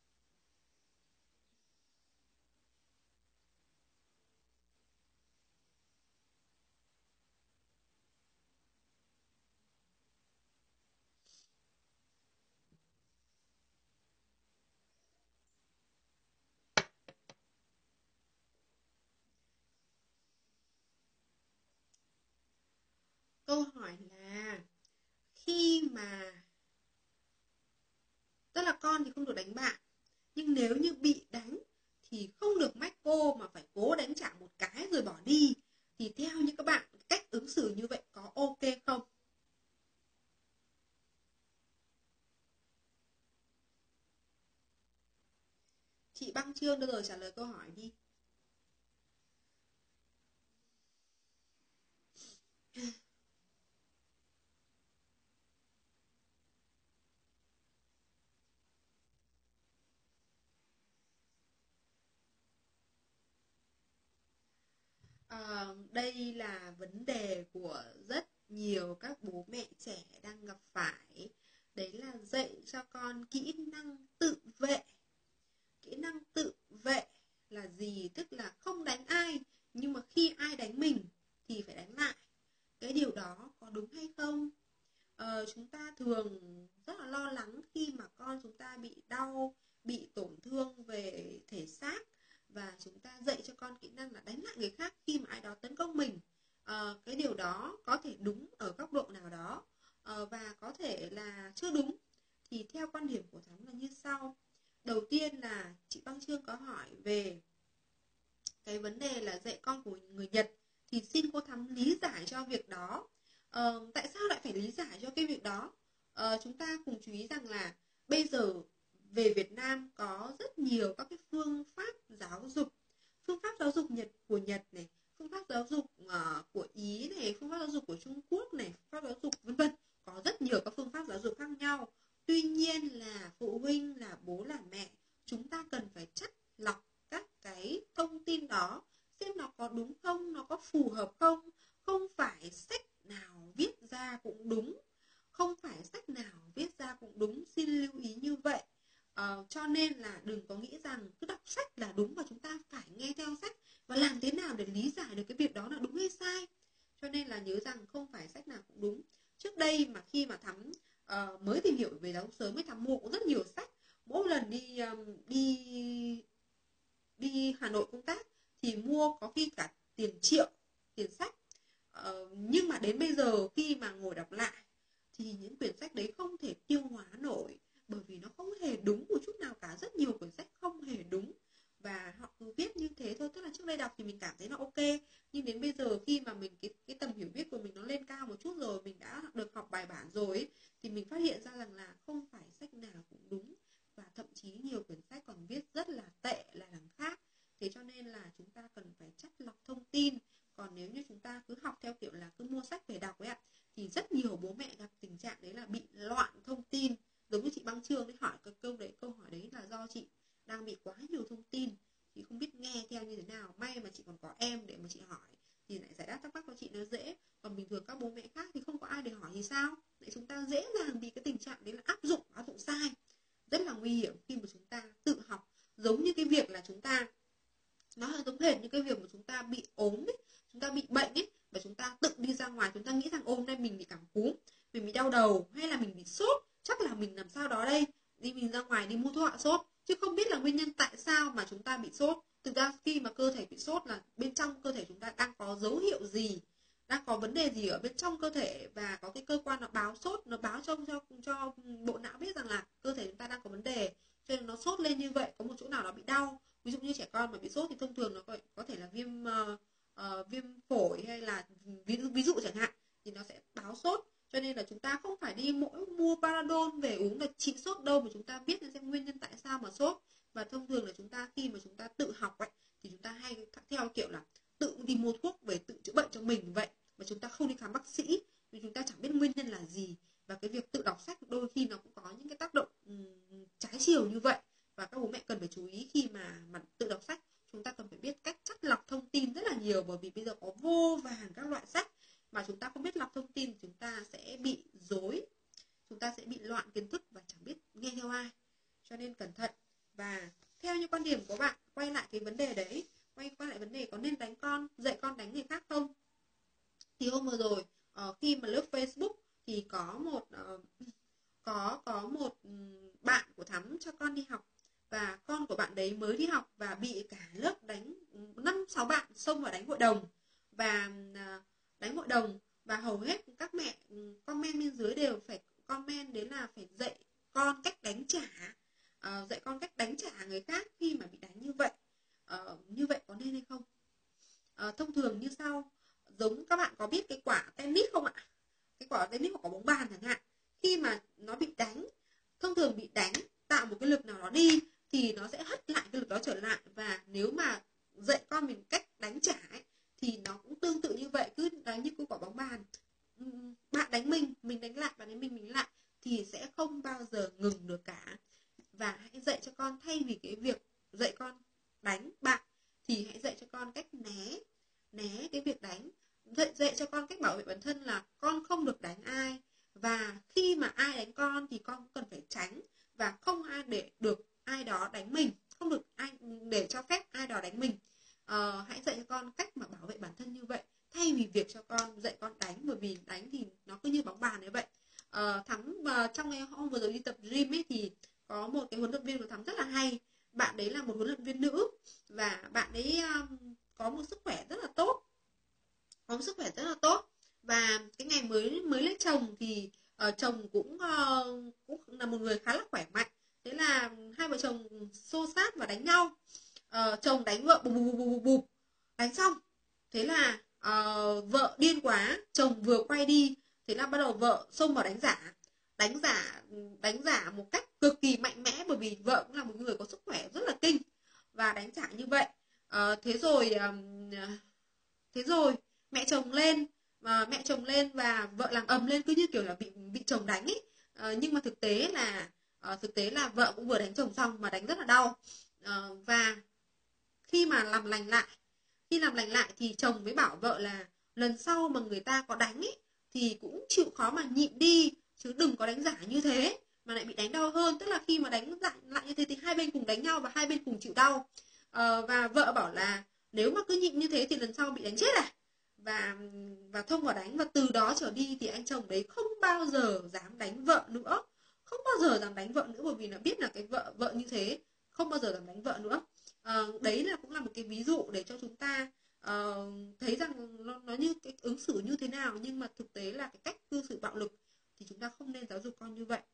Câu hỏi là khi mà tức là con thì không được đánh bạn, nhưng nếu như bị đánh thì không được mách cô mà phải cố đánh trả một cái rồi bỏ đi, thì theo như các bạn cách ứng xử như vậy có ok không? Chị Băng Trương đưa rồi trả lời câu hỏi đi. À, đây là vấn đề của rất nhiều các bố mẹ trẻ đang gặp phải. Đấy là dạy cho con kỹ năng tự vệ. Kỹ năng tự vệ là gì? Tức là không đánh ai, nhưng mà khi ai đánh mình thì phải đánh lại. Cái điều đó có đúng hay không? Ờ, chúng ta thường rất là lo lắng khi mà con chúng ta bị đau, bị tổn thương về thể xác, và chúng ta dạy cho con kỹ năng là đánh lại người khác khi mà ai đó tấn công mình. Ờ, cái điều đó có thể đúng ở góc độ nào đó, ờ, và có thể là chưa đúng. Thì theo quan điểm của Thắm là như sau. Đầu tiên là chị Băng Trương có hỏi về cái vấn đề là dạy con của người Nhật, thì xin cô Thắm lý giải cho việc đó. Ờ, tại sao lại phải lý giải cho cái việc đó? Ờ, chúng ta cùng chú ý rằng là bây giờ về Việt Nam có rất nhiều các cái phương pháp giáo dục, phương pháp giáo dục Nhật của Nhật này, phương pháp giáo dục uh, của Ý này, phương pháp giáo dục của Trung Quốc này, phương pháp giáo dục vân vân, có rất nhiều các phương pháp giáo dục khác nhau. Tuy nhiên là phụ huynh, là bố, là mẹ, chúng ta cần phải chắt lọc các cái thông tin đó xem nó có đúng không, nó có phù hợp không. Không phải sách nào viết ra cũng đúng, không phải sách nào viết ra cũng đúng, xin lưu ý như vậy. Ờ, cho nên là đừng có nghĩ rằng cứ đọc sách là đúng và chúng ta phải nghe theo sách, và làm thế nào để lý giải được cái việc đó là đúng hay sai. Cho nên là nhớ rằng không phải sách nào cũng đúng. Trước đây mà khi mà Thắm uh, mới tìm hiểu về giáo dục sớm, mới Thắm mua cũng rất nhiều sách. Mỗi lần đi um, đi đi Hà Nội công tác thì mua có khi cả tiền triệu tiền sách. Ờ, nhưng mà đến bây giờ khi mà ngồi đọc lại thì những quyển sách đấy không thể tiêu hóa nổi, bởi vì nó không hề đúng một chút nào cả. Rất nhiều quyển sách không hề đúng và họ cứ viết như thế thôi. Tức là trước đây đọc thì mình cảm thấy nó ok, nhưng đến bây giờ khi mà mình cái, cái tầm hiểu biết của mình nó lên cao một chút rồi, mình đã được học bài bản rồi ấy, thì mình phát hiện ra rằng là không phải sách nào cũng đúng, và thậm chí nhiều quyển sách còn viết rất là tệ là đằng khác. Thế cho nên là chúng ta cần phải chắt lọc thông tin. Còn nếu như chúng ta cứ học theo kiểu là cứ mua sách về đọc ấy ạ, thì rất nhiều bố mẹ gặp tình trạng đấy thì sao? Để chúng ta dễ dàng bị cái tình trạng đấy là áp dụng áp dụng sai, rất là nguy hiểm khi mà chúng ta tự học. Giống như cái việc là chúng ta, nó hơi giống hệt như cái việc mà chúng ta bị ốm ấy, chúng ta bị bệnh ấy, và chúng ta tự đi ra ngoài, chúng ta nghĩ rằng hôm nay mình bị cảm cúm, mình bị đau đầu, hay là mình bị sốt, chắc là mình làm sao đó đây, đi mình ra ngoài đi mua thuốc hạ sốt, chứ không biết là nguyên nhân tại sao mà chúng ta bị sốt. Thực ra khi mà cơ thể bị sốt là bên trong cơ thể chúng ta đang có dấu hiệu gì, đang có vấn đề gì ở bên trong cơ thể, và có cái cơ quan nó báo sốt, nó báo cho cho cho bộ não biết rằng là cơ thể chúng ta đang có vấn đề, cho nên nó sốt lên như vậy, có một chỗ nào đó bị đau. Ví dụ như trẻ con mà bị sốt thì thông thường nó có, có thể là viêm uh, uh, viêm phổi, hay là ví, ví dụ chẳng hạn, thì nó sẽ báo sốt. Cho nên là chúng ta không phải đi mỗi mua Panadol về uống là trị sốt đâu, mà chúng ta biết xem nguyên nhân tại sao mà sốt. Và thông thường là chúng ta khi mà chúng ta tự học ấy, thì chúng ta hay theo kiểu là tự đi mua thuốc về tự chữa bệnh cho mình vậy, mà chúng ta không đi khám bác sĩ, vì chúng ta chẳng biết nguyên nhân là gì. Và cái việc tự đọc sách đôi khi nó cũng có những cái tác động um, trái chiều như vậy, và các bố mẹ cần phải chú ý khi mà, mà tự đọc sách. Chúng ta cần phải biết cách chắt lọc thông tin rất là nhiều, bởi vì bây giờ có vô vàn các loại sách mà chúng ta không biết lọc thông tin, chúng ta sẽ bị rối, chúng ta sẽ bị loạn kiến thức và chẳng biết nghe theo ai. Cho nên cẩn thận. Và theo như quan điểm của bạn, quay lại cái vấn đề đấy, quay quay lại vấn đề có nên đánh con, dạy con đánh người khác không? Thì hôm vừa rồi uh, khi mà lướt Facebook thì có một uh, có có một bạn của Thắm cho con đi học, và con của bạn đấy mới đi học và bị cả lớp đánh, năm sáu bạn xông vào đánh hội đồng, và uh, đánh hội đồng và hầu hết các mẹ comment bên dưới đều phải comment đến là phải dạy con cách đánh trả, uh, dạy con cách đánh trả người khác khi mà bị đánh như vậy. Uh, như vậy có nên hay không? Uh, thông thường như sau, giống các bạn có biết cái quả tennis không ạ? Cái quả tennis hoặc quả bóng bàn chẳng hạn, khi mà nó bị đánh, thông thường bị đánh tạo một cái lực nào đó đi thì nó sẽ hất lại cái lực đó trở lại. Và nếu mà dạy con mình cách đánh trả ấy, thì nó cũng tương tự như vậy, cứ đánh như cái quả bóng bàn, bạn đánh mình, mình đánh lại, bạn đánh mình, mình lại, thì sẽ không bao giờ ngừng được cả. Và hãy dạy cho con, thay vì cái việc dạy con đánh bạn, thì hãy dạy cho con cách né, né cái việc đánh. Dạy, dạy cho con cách bảo vệ bản thân là con không được đánh ai, và khi mà ai đánh con thì con cũng cần phải tránh, và không ai để được ai đó đánh mình, không được ai để cho phép ai đó đánh mình. Ờ, hãy dạy cho con cách mà bảo vệ bản thân như vậy, thay vì việc cho con dạy con đánh, bởi vì đánh thì nó cứ như bóng bàn ấy vậy. Ờ, Thắm uh, trong ngày hôm vừa rồi đi tập gym ấy thì có một cái huấn luyện viên của Thắm rất là hay. Bạn đấy là một huấn luyện viên nữ, và bạn ấy um, có một sức khỏe rất là tốt, có một sức khỏe rất là tốt. Và cái ngày mới mới lấy chồng thì uh, chồng cũng uh, cũng là một người khá là khỏe mạnh. Thế là hai vợ chồng xô xát và đánh nhau. Uh, chồng đánh vợ bụp bụp bụp bụp bụp, đánh xong thế là uh, vợ điên quá, chồng vừa quay đi, thế là bắt đầu vợ xông vào đánh giả, đánh giả đánh giả một cách cực kỳ mạnh mẽ, bởi vì vợ cũng là một người có sức khỏe rất là kinh, và đánh trả như vậy. Uh, thế rồi um, thế rồi mẹ chồng lên, mà mẹ chồng lên và vợ làm ầm lên, cứ như kiểu là bị bị chồng đánh ấy. Uh, nhưng mà thực tế là uh, thực tế là vợ cũng vừa đánh chồng xong mà đánh rất là đau. Uh, và khi mà làm lành lại khi làm lành lại thì chồng mới bảo vợ là lần sau mà người ta có đánh ấy, thì cũng chịu khó mà nhịn đi, chứ đừng có đánh giả như thế mà lại bị đánh đau hơn. Tức là khi mà đánh lại, lại như thế thì hai bên cùng đánh nhau và hai bên cùng chịu đau. Ờ, và vợ bảo là nếu mà cứ nhịn như thế thì lần sau bị đánh chết à. Và, và thông vào đánh, và từ đó trở đi thì anh chồng đấy không bao giờ dám đánh vợ nữa, không bao giờ dám đánh vợ nữa, bởi vì nó biết là cái vợ vợ như thế không bao giờ dám đánh vợ nữa. Uh, đấy là cũng là một cái ví dụ để cho chúng ta uh, thấy rằng nó, nó như cái ứng xử như thế nào, nhưng mà thực tế là cái cách cư xử bạo lực thì chúng ta không nên giáo dục con như vậy,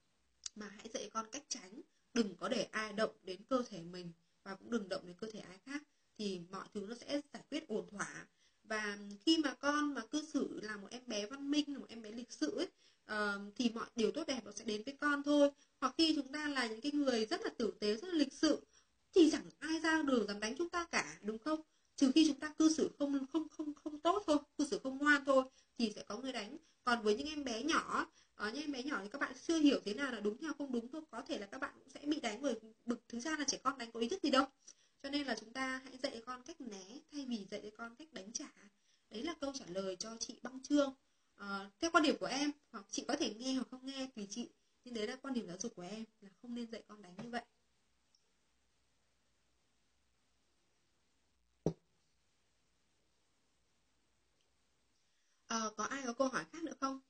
mà hãy dạy con cách tránh, đừng có để ai động đến cơ thể mình, và cũng đừng động đến cơ thể ai khác, thì mọi thứ nó sẽ giải quyết ổn thỏa. Và khi mà con mà cư xử là một em bé văn minh, là một em bé lịch sự ấy, uh, thì mọi điều tốt đẹp nó sẽ đến với con thôi. Hoặc khi chúng ta là những cái người rất là tử tế, rất là lịch sự, thì chẳng ai ra đường dám đánh chúng ta cả, đúng không? Trừ khi chúng ta cư xử không không không không tốt thôi, cư xử không ngoan thôi, thì sẽ có người đánh. Còn với những em bé nhỏ, ở những em bé nhỏ thì các bạn chưa hiểu thế nào là đúng nào không đúng thôi, có thể là các bạn cũng sẽ bị đánh, bởi bực thực ra là trẻ con đánh có ý thức gì đâu. Cho nên là chúng ta hãy dạy con cách né thay vì dạy con cách đánh trả. Đấy là câu trả lời cho chị Băng Trương. uh, theo quan điểm của em, hoặc chị có thể nghe hoặc không nghe tùy chị, nhưng đấy là quan điểm giáo dục của em, là không nên dạy con đánh như vậy. Uh, có ai có câu hỏi khác nữa không?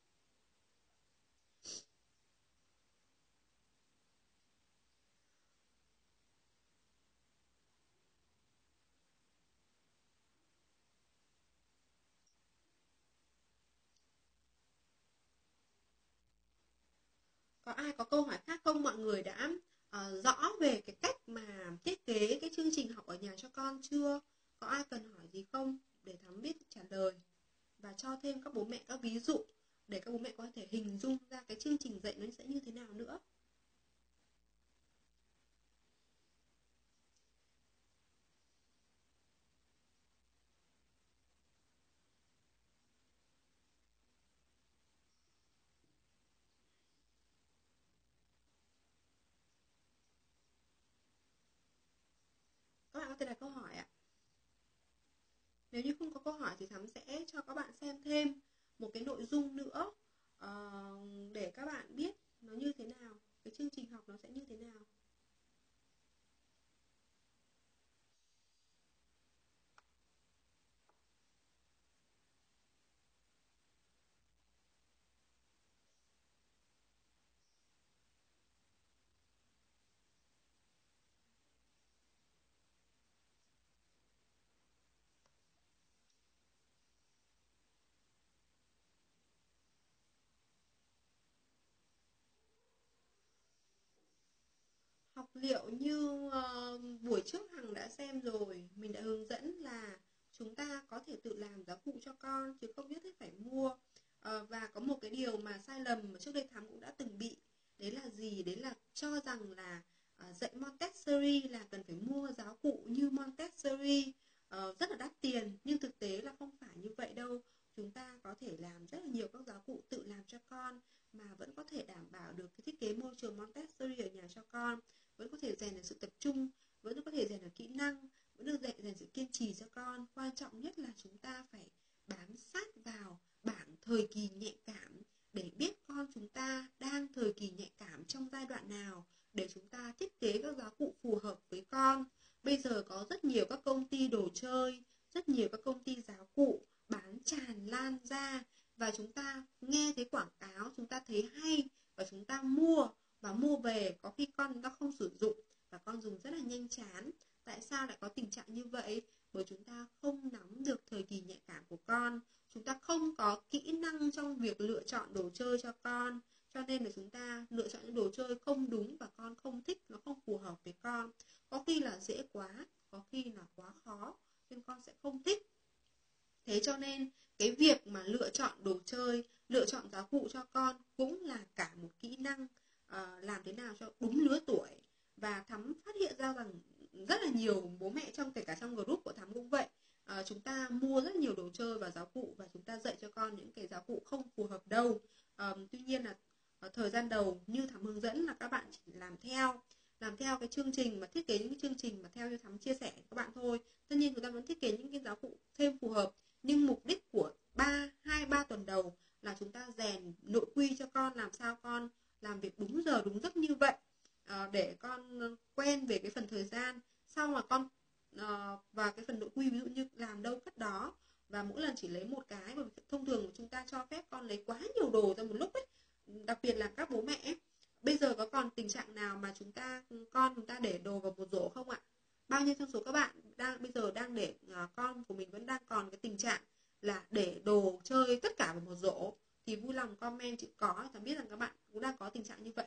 Có ai có câu hỏi khác không? Mọi người đã uh, rõ về cái cách mà thiết kế cái chương trình học ở nhà cho con chưa? Có ai cần hỏi gì không? Để Thắm biết trả lời và cho thêm các bố mẹ các ví dụ để các bố mẹ có thể hình dung ra cái chương trình dạy nó sẽ như thế nào nữa. Các bạn có thể đặt câu hỏi ạ. Nếu như không có câu hỏi thì Thắm sẽ cho các bạn xem thêm một cái nội dung nữa uh, để các bạn biết nó như thế nào, cái chương trình học nó sẽ như thế nào. Học liệu như uh, buổi trước Hằng đã xem rồi, mình đã hướng dẫn là chúng ta có thể tự làm giáo cụ cho con chứ không nhất thiết phải mua. uh, Và có một cái điều mà sai lầm mà trước đây Thắm cũng đã từng bị, đấy là gì? Đấy là cho rằng là uh, dạy Montessori là cần phải mua giáo cụ như Montessori uh, rất là đắt tiền, nhưng thực tế là không phải như vậy đâu. Chúng ta có thể làm rất là nhiều các giáo cụ tự làm cho con mà vẫn có thể đảm bảo được cái thiết kế môi trường Montessori ở nhà cho con, vẫn có thể rèn được sự tập trung, vẫn có thể rèn được kỹ năng, vẫn được rèn, rèn sự kiên trì cho con. Quan trọng nhất là chúng ta phải bám sát vào bảng thời kỳ nhạy cảm để biết con chúng ta đang thời kỳ nhạy cảm trong giai đoạn nào, để chúng ta thiết kế các giáo cụ phù hợp với con. Bây giờ có rất nhiều các công ty đồ chơi, rất nhiều các công ty giáo cụ bán tràn lan ra, và chúng ta nghe thấy quảng cáo, chúng ta thấy hay và chúng ta mua, và mua về có khi con chúng ta không sử dụng và con dùng rất là nhanh chán. Tại sao lại có tình trạng như vậy? Bởi chúng ta không nắm được thời kỳ nhạy cảm của con, chúng ta không có kỹ năng trong việc lựa chọn đồ chơi cho con, cho nên là chúng ta lựa chọn những đồ chơi không đúng và con không thích, nó không phù hợp với con. Có khi là dễ quá, có khi là quá khó nên con sẽ không thích. Thế cho nên cái việc mà lựa chọn đồ chơi, lựa chọn giáo cụ cho con cũng là cả một kỹ năng, uh, làm thế nào cho đúng lứa tuổi. Và Thắm phát hiện ra rằng rất là nhiều bố mẹ, trong kể cả trong group của Thắm cũng vậy, uh, chúng ta mua rất nhiều đồ chơi và giáo cụ và chúng ta dạy cho con những cái giáo cụ không phù hợp đâu. uh, Tuy nhiên là uh, thời gian đầu như Thắm hướng dẫn là các bạn chỉ làm theo làm theo cái chương trình mà thiết kế những cái chương trình mà theo như Thắm chia sẻ các bạn thôi. Tất nhiên chúng ta vẫn thiết kế những cái giáo cụ thêm phù hợp, nhưng mục đích của ba hai ba tuần đầu là chúng ta rèn nội quy cho con, làm sao con làm việc đúng giờ đúng giấc như vậy, à, để con quen về cái phần thời gian. Sau mà con à, và cái phần nội quy, ví dụ như làm đâu cất đó, và mỗi lần chỉ lấy một cái, bởi vì thông thường chúng ta cho phép con lấy quá nhiều đồ ra một lúc ấy, đặc biệt là các bố mẹ ấy. Bây giờ có còn tình trạng nào mà chúng ta con chúng ta để đồ vào một rổ không ạ? Bao nhiêu trong số các bạn đang bây giờ đang để uh, con của mình vẫn đang còn cái tình trạng là để đồ chơi tất cả vào một rổ? Thì vui lòng comment chữ có, cho biết rằng các bạn cũng đang có tình trạng như vậy.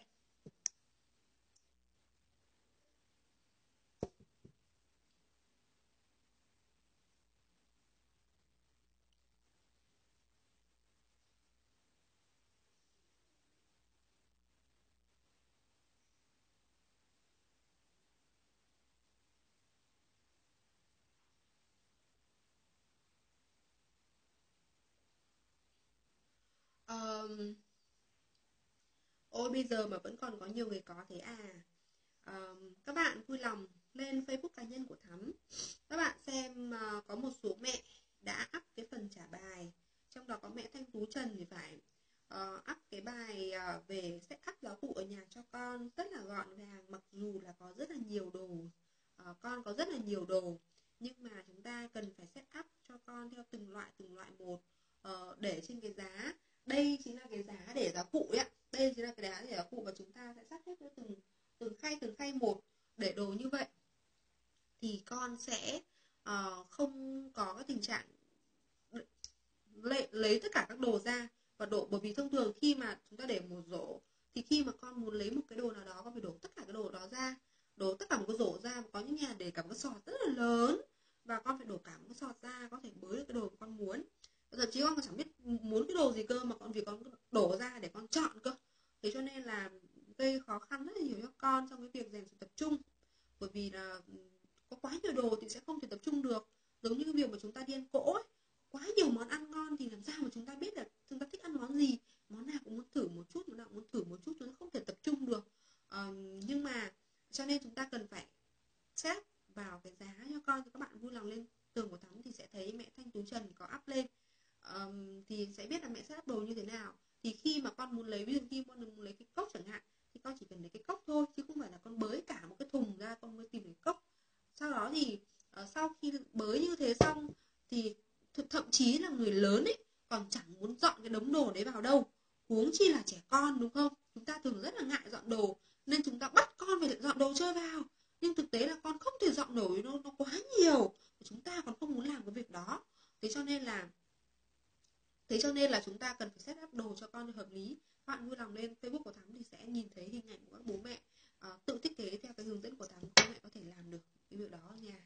Um, ôi bây giờ mà vẫn còn có nhiều người có thế à? Um, các bạn vui lòng lên Facebook cá nhân của Thắm, các bạn xem uh, có một số mẹ đã up cái phần trả bài trong đó có mẹ Thanh Tú Trần thì phải uh, up cái bài uh, về set up giáo cụ ở nhà cho con rất là gọn gàng, mặc dù là có rất là nhiều đồ, uh, con có rất là nhiều đồ, nhưng mà chúng ta cần phải set up cho con theo từng loại từng loại một, uh, để trên cái giá. Đây chính là cái giá để giáo cụ ấy ạ. Đây chính là cái giá để giáo cụ, và chúng ta sẽ sắp xếp cho từng từng khay từng khay một để đồ như vậy, thì con sẽ uh, không có cái tình trạng lấy, lấy tất cả các đồ ra và đổ. Bởi vì thông thường khi mà chúng ta để một rổ thì khi mà con muốn lấy một cái đồ nào đó, con phải đổ tất cả cái đồ đó ra, đổ tất cả một cái rổ ra. Có những nhà để cả một cái sọt rất là lớn và con phải đổ cả một cái sọt ra, có thể bới được cái đồ mà con muốn. Thậm chí con còn chẳng biết muốn cái đồ gì cơ, mà con vì con đổ ra để con chọn cơ. Thế cho nên là gây khó khăn rất là nhiều cho con trong cái việc rèn sự tập trung. Bởi vì là có quá nhiều đồ thì sẽ không thể tập trung được. Giống như cái việc mà chúng ta đi ăn cỗ ấy, quá nhiều món ăn ngon thì làm sao mà chúng ta biết là chúng ta thích ăn món gì, món nào cũng muốn thử một chút, món nào cũng muốn thử một chút, chúng ta không thể tập trung được. À, nhưng mà cho nên chúng ta cần phải set vào cái giá cho con. Các bạn vui lòng lên tường của Thắm thì sẽ thấy mẹ Thanh Tú Trần có up lên, à, thì sẽ biết là mẹ set up đồ như thế nào. Thì khi mà con muốn lấy, ví dụ khi con muốn lấy cái cốc chẳng hạn, thì con chỉ cần lấy cái cốc thôi, chứ không phải là con bới cả một cái thùng ra con mới tìm cái cốc. Sau đó thì uh, sau khi bới như thế xong thì th- thậm chí là người lớn ấy còn chẳng muốn dọn cái đống đồ đấy vào đâu, huống chi là trẻ con, đúng không? Chúng ta thường rất là ngại dọn đồ nên chúng ta bắt con phải dọn đồ chơi vào, nhưng thực tế là con không thể dọn nổi, nó, nó quá nhiều, chúng ta còn không muốn làm cái việc đó. Thế cho nên là Thế cho nên là chúng ta cần phải set up đồ cho con hợp lý. Các bạn vui lòng lên Facebook của Thắm thì sẽ nhìn thấy hình ảnh của các bố mẹ uh, tự thiết kế theo cái hướng dẫn của Thắm, bố mẹ có thể làm được cái việc đó ở nhà.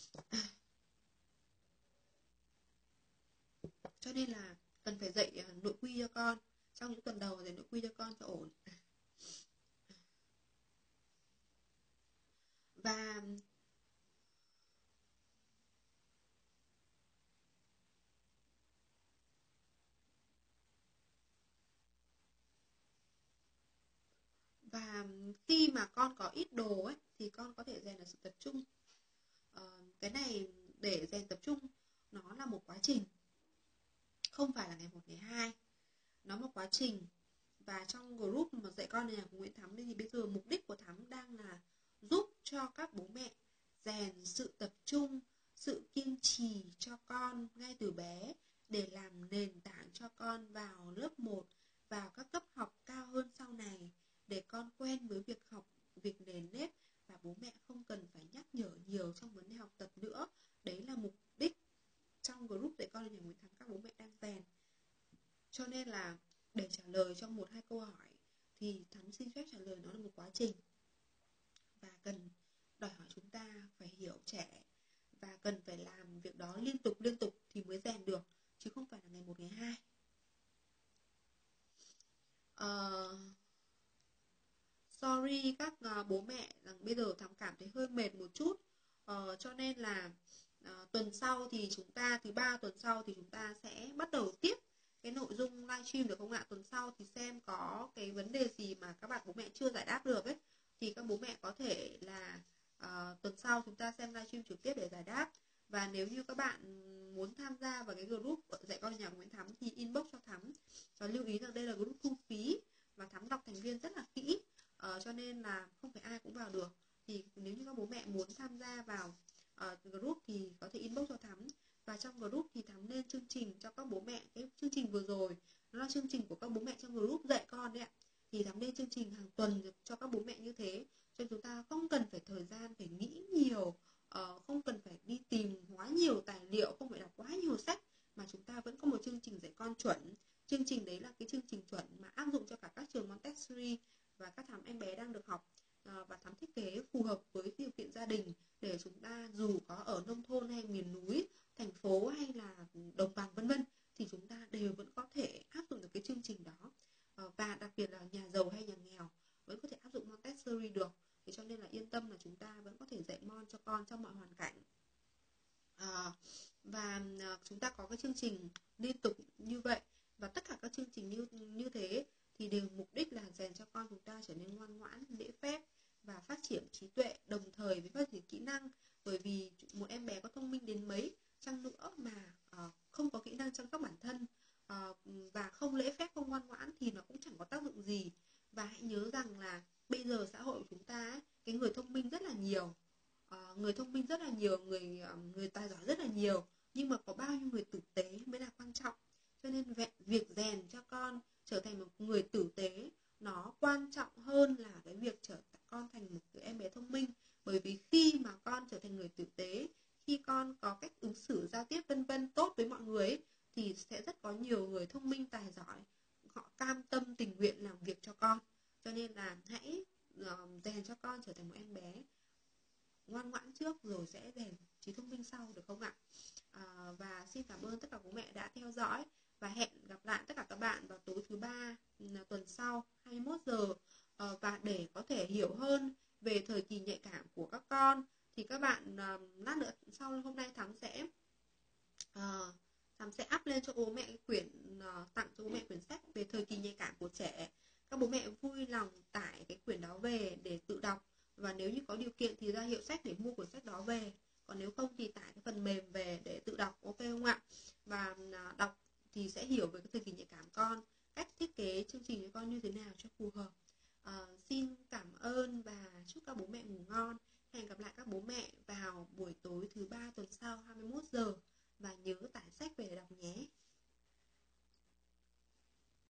Cho nên là cần phải dạy uh, nội quy cho con trong những tuần đầu, dạy nội quy cho con cho ổn. Và Và khi mà con có ít đồ ấy thì con có thể rèn được sự tập trung. uh, Cái này để rèn tập trung nó là một quá trình, không phải là ngày một ngày hai, nó một quá trình. Và trong group mà dạy con nhà của Nguyễn Thắm thì bây giờ mục đích của Thắm đang là giúp cho các bố mẹ rèn sự tập trung, sự kiên trì cho con ngay từ bé, để làm nền tảng cho con vào lớp một, vào các cấp học cao hơn sau này, để con quen với việc học, việc nền nếp, và bố mẹ không cần phải nhắc nhở nhiều trong vấn đề học tập nữa. Đấy là mục đích trong group dạy con nhà Nguyễn Thắm các bố mẹ đang rèn. Cho nên là để trả lời cho một hai câu hỏi thì Thắm xin phép trả lời nó là một quá trình, và cần đòi hỏi chúng ta phải hiểu trẻ và cần phải làm việc đó liên tục liên tục thì mới rèn được, chứ không phải là ngày một ngày hai. uh, Sorry các uh, bố mẹ rằng bây giờ Thắm cảm thấy hơi mệt một chút, uh, cho nên là uh, tuần sau thì chúng ta thứ ba tuần sau thì chúng ta sẽ bắt đầu tiếp cái nội dung livestream, được không ạ? Tuần sau thì xem có cái vấn đề gì mà các bạn bố mẹ chưa giải đáp được ấy, thì các bố mẹ có thể là uh, tuần sau chúng ta xem livestream trực tiếp để giải đáp. Và nếu như các bạn muốn tham gia vào cái group dạy con nhà Nguyễn Thắm thì inbox cho Thắm, và lưu ý rằng đây là group thu phí và Thắm đọc thành viên rất là kỹ, uh, cho nên là không phải ai cũng vào được. Thì nếu như các bố mẹ muốn tham gia vào uh, group thì có thể inbox cho Thắm. Và trong group thì Thắm lên chương trình cho các bố mẹ. Cái chương trình vừa rồi nó là chương trình của các bố mẹ trong group dạy con đấy ạ. Thì Thắm lên chương trình hàng tuần cho các bố mẹ như thế, cho nên chúng ta không cần phải thời gian phải nghĩ nhiều, uh, không cần phải đi tìm quá nhiều tài liệu, không phải đọc quá nhiều sách, mà chúng ta vẫn có một chương trình dạy con chuẩn. Chương trình đấy là cái chương trình chuẩn mà áp dụng cho cả các trường Montessori và các Thắm em bé đang được học, uh, và Thắm thiết kế phù hợp với điều kiện gia đình, để chúng ta dù có ở nông thôn hay miền núi, thành phố hay là đồng bằng vân vân, thì chúng ta đều vẫn có thể áp dụng được cái chương trình đó. uh, và đặc biệt là nhà giàu hay nhà nghèo vẫn có thể áp dụng Montessori được. Thế cho nên là yên tâm là chúng ta vẫn có thể dạy Mon cho con trong mọi hoàn cảnh. À, và à, chúng ta có cái chương trình liên tục như vậy, và tất cả các chương trình như như thế thì đều mục đích là rèn cho con chúng ta trở nên ngoan ngoãn, lễ phép và phát triển trí tuệ đồng thời với phát triển kỹ năng. Bởi vì một em bé có thông minh đến mấy chăng nữa mà uh, không có kỹ năng chăm sóc bản thân, uh, và không lễ phép, không ngoan ngoãn thì nó cũng chẳng có tác dụng gì. Và hãy nhớ rằng là bây giờ xã hội của chúng ta ấy, cái người thông minh rất là nhiều, uh, người thông minh rất là nhiều, người um, người tài giỏi rất là nhiều, nhưng mà có bao nhiêu người tử tế mới là quan trọng. Cho nên việc rèn cho con trở thành một người tử tế nó quan trọng hơn là cái việc trở con thành một đứa em bé thông minh. Bởi vì khi mà con trở thành người tử tế, khi con có cách ứng xử giao tiếp vân vân tốt với mọi người ấy, thì sẽ rất có nhiều người thông minh tài giỏi, họ cam tâm tình nguyện làm việc cho con. Cho nên là hãy uh, rèn cho con trở thành một em bé ngoan ngoãn trước rồi sẽ rèn trí thông minh sau, được không ạ? À, và xin cảm ơn tất cả bố mẹ đã theo dõi và hẹn gặp lại tất cả các bạn vào tối thứ ba tuần sau hai mươi mốt giờ. À, và để có thể hiểu hơn về thời kỳ nhạy cảm của các con thì các bạn uh, lát nữa sau hôm nay Thắm sẽ uh, Thắm sẽ up lên cho bố mẹ quyển uh, tặng cho bố mẹ quyển sách về thời kỳ nhạy cảm của trẻ. Các bố mẹ vui lòng tải cái quyển đó về để tự đọc, và nếu như có điều kiện thì ra hiệu sách để mua cuốn sách đó về, còn nếu không thì tải cái phần mềm về để tự đọc, ok không ạ? Và uh, đọc thì sẽ hiểu về cái thời kỳ nhạy cảm con, cách thiết kế chương trình cho con như thế nào cho phù hợp. Uh, xin cảm ơn và chúc các bố mẹ ngủ ngon. Hẹn gặp lại các bố mẹ vào buổi tối thứ ba tuần sau hai mươi mốt giờ. Và nhớ tải sách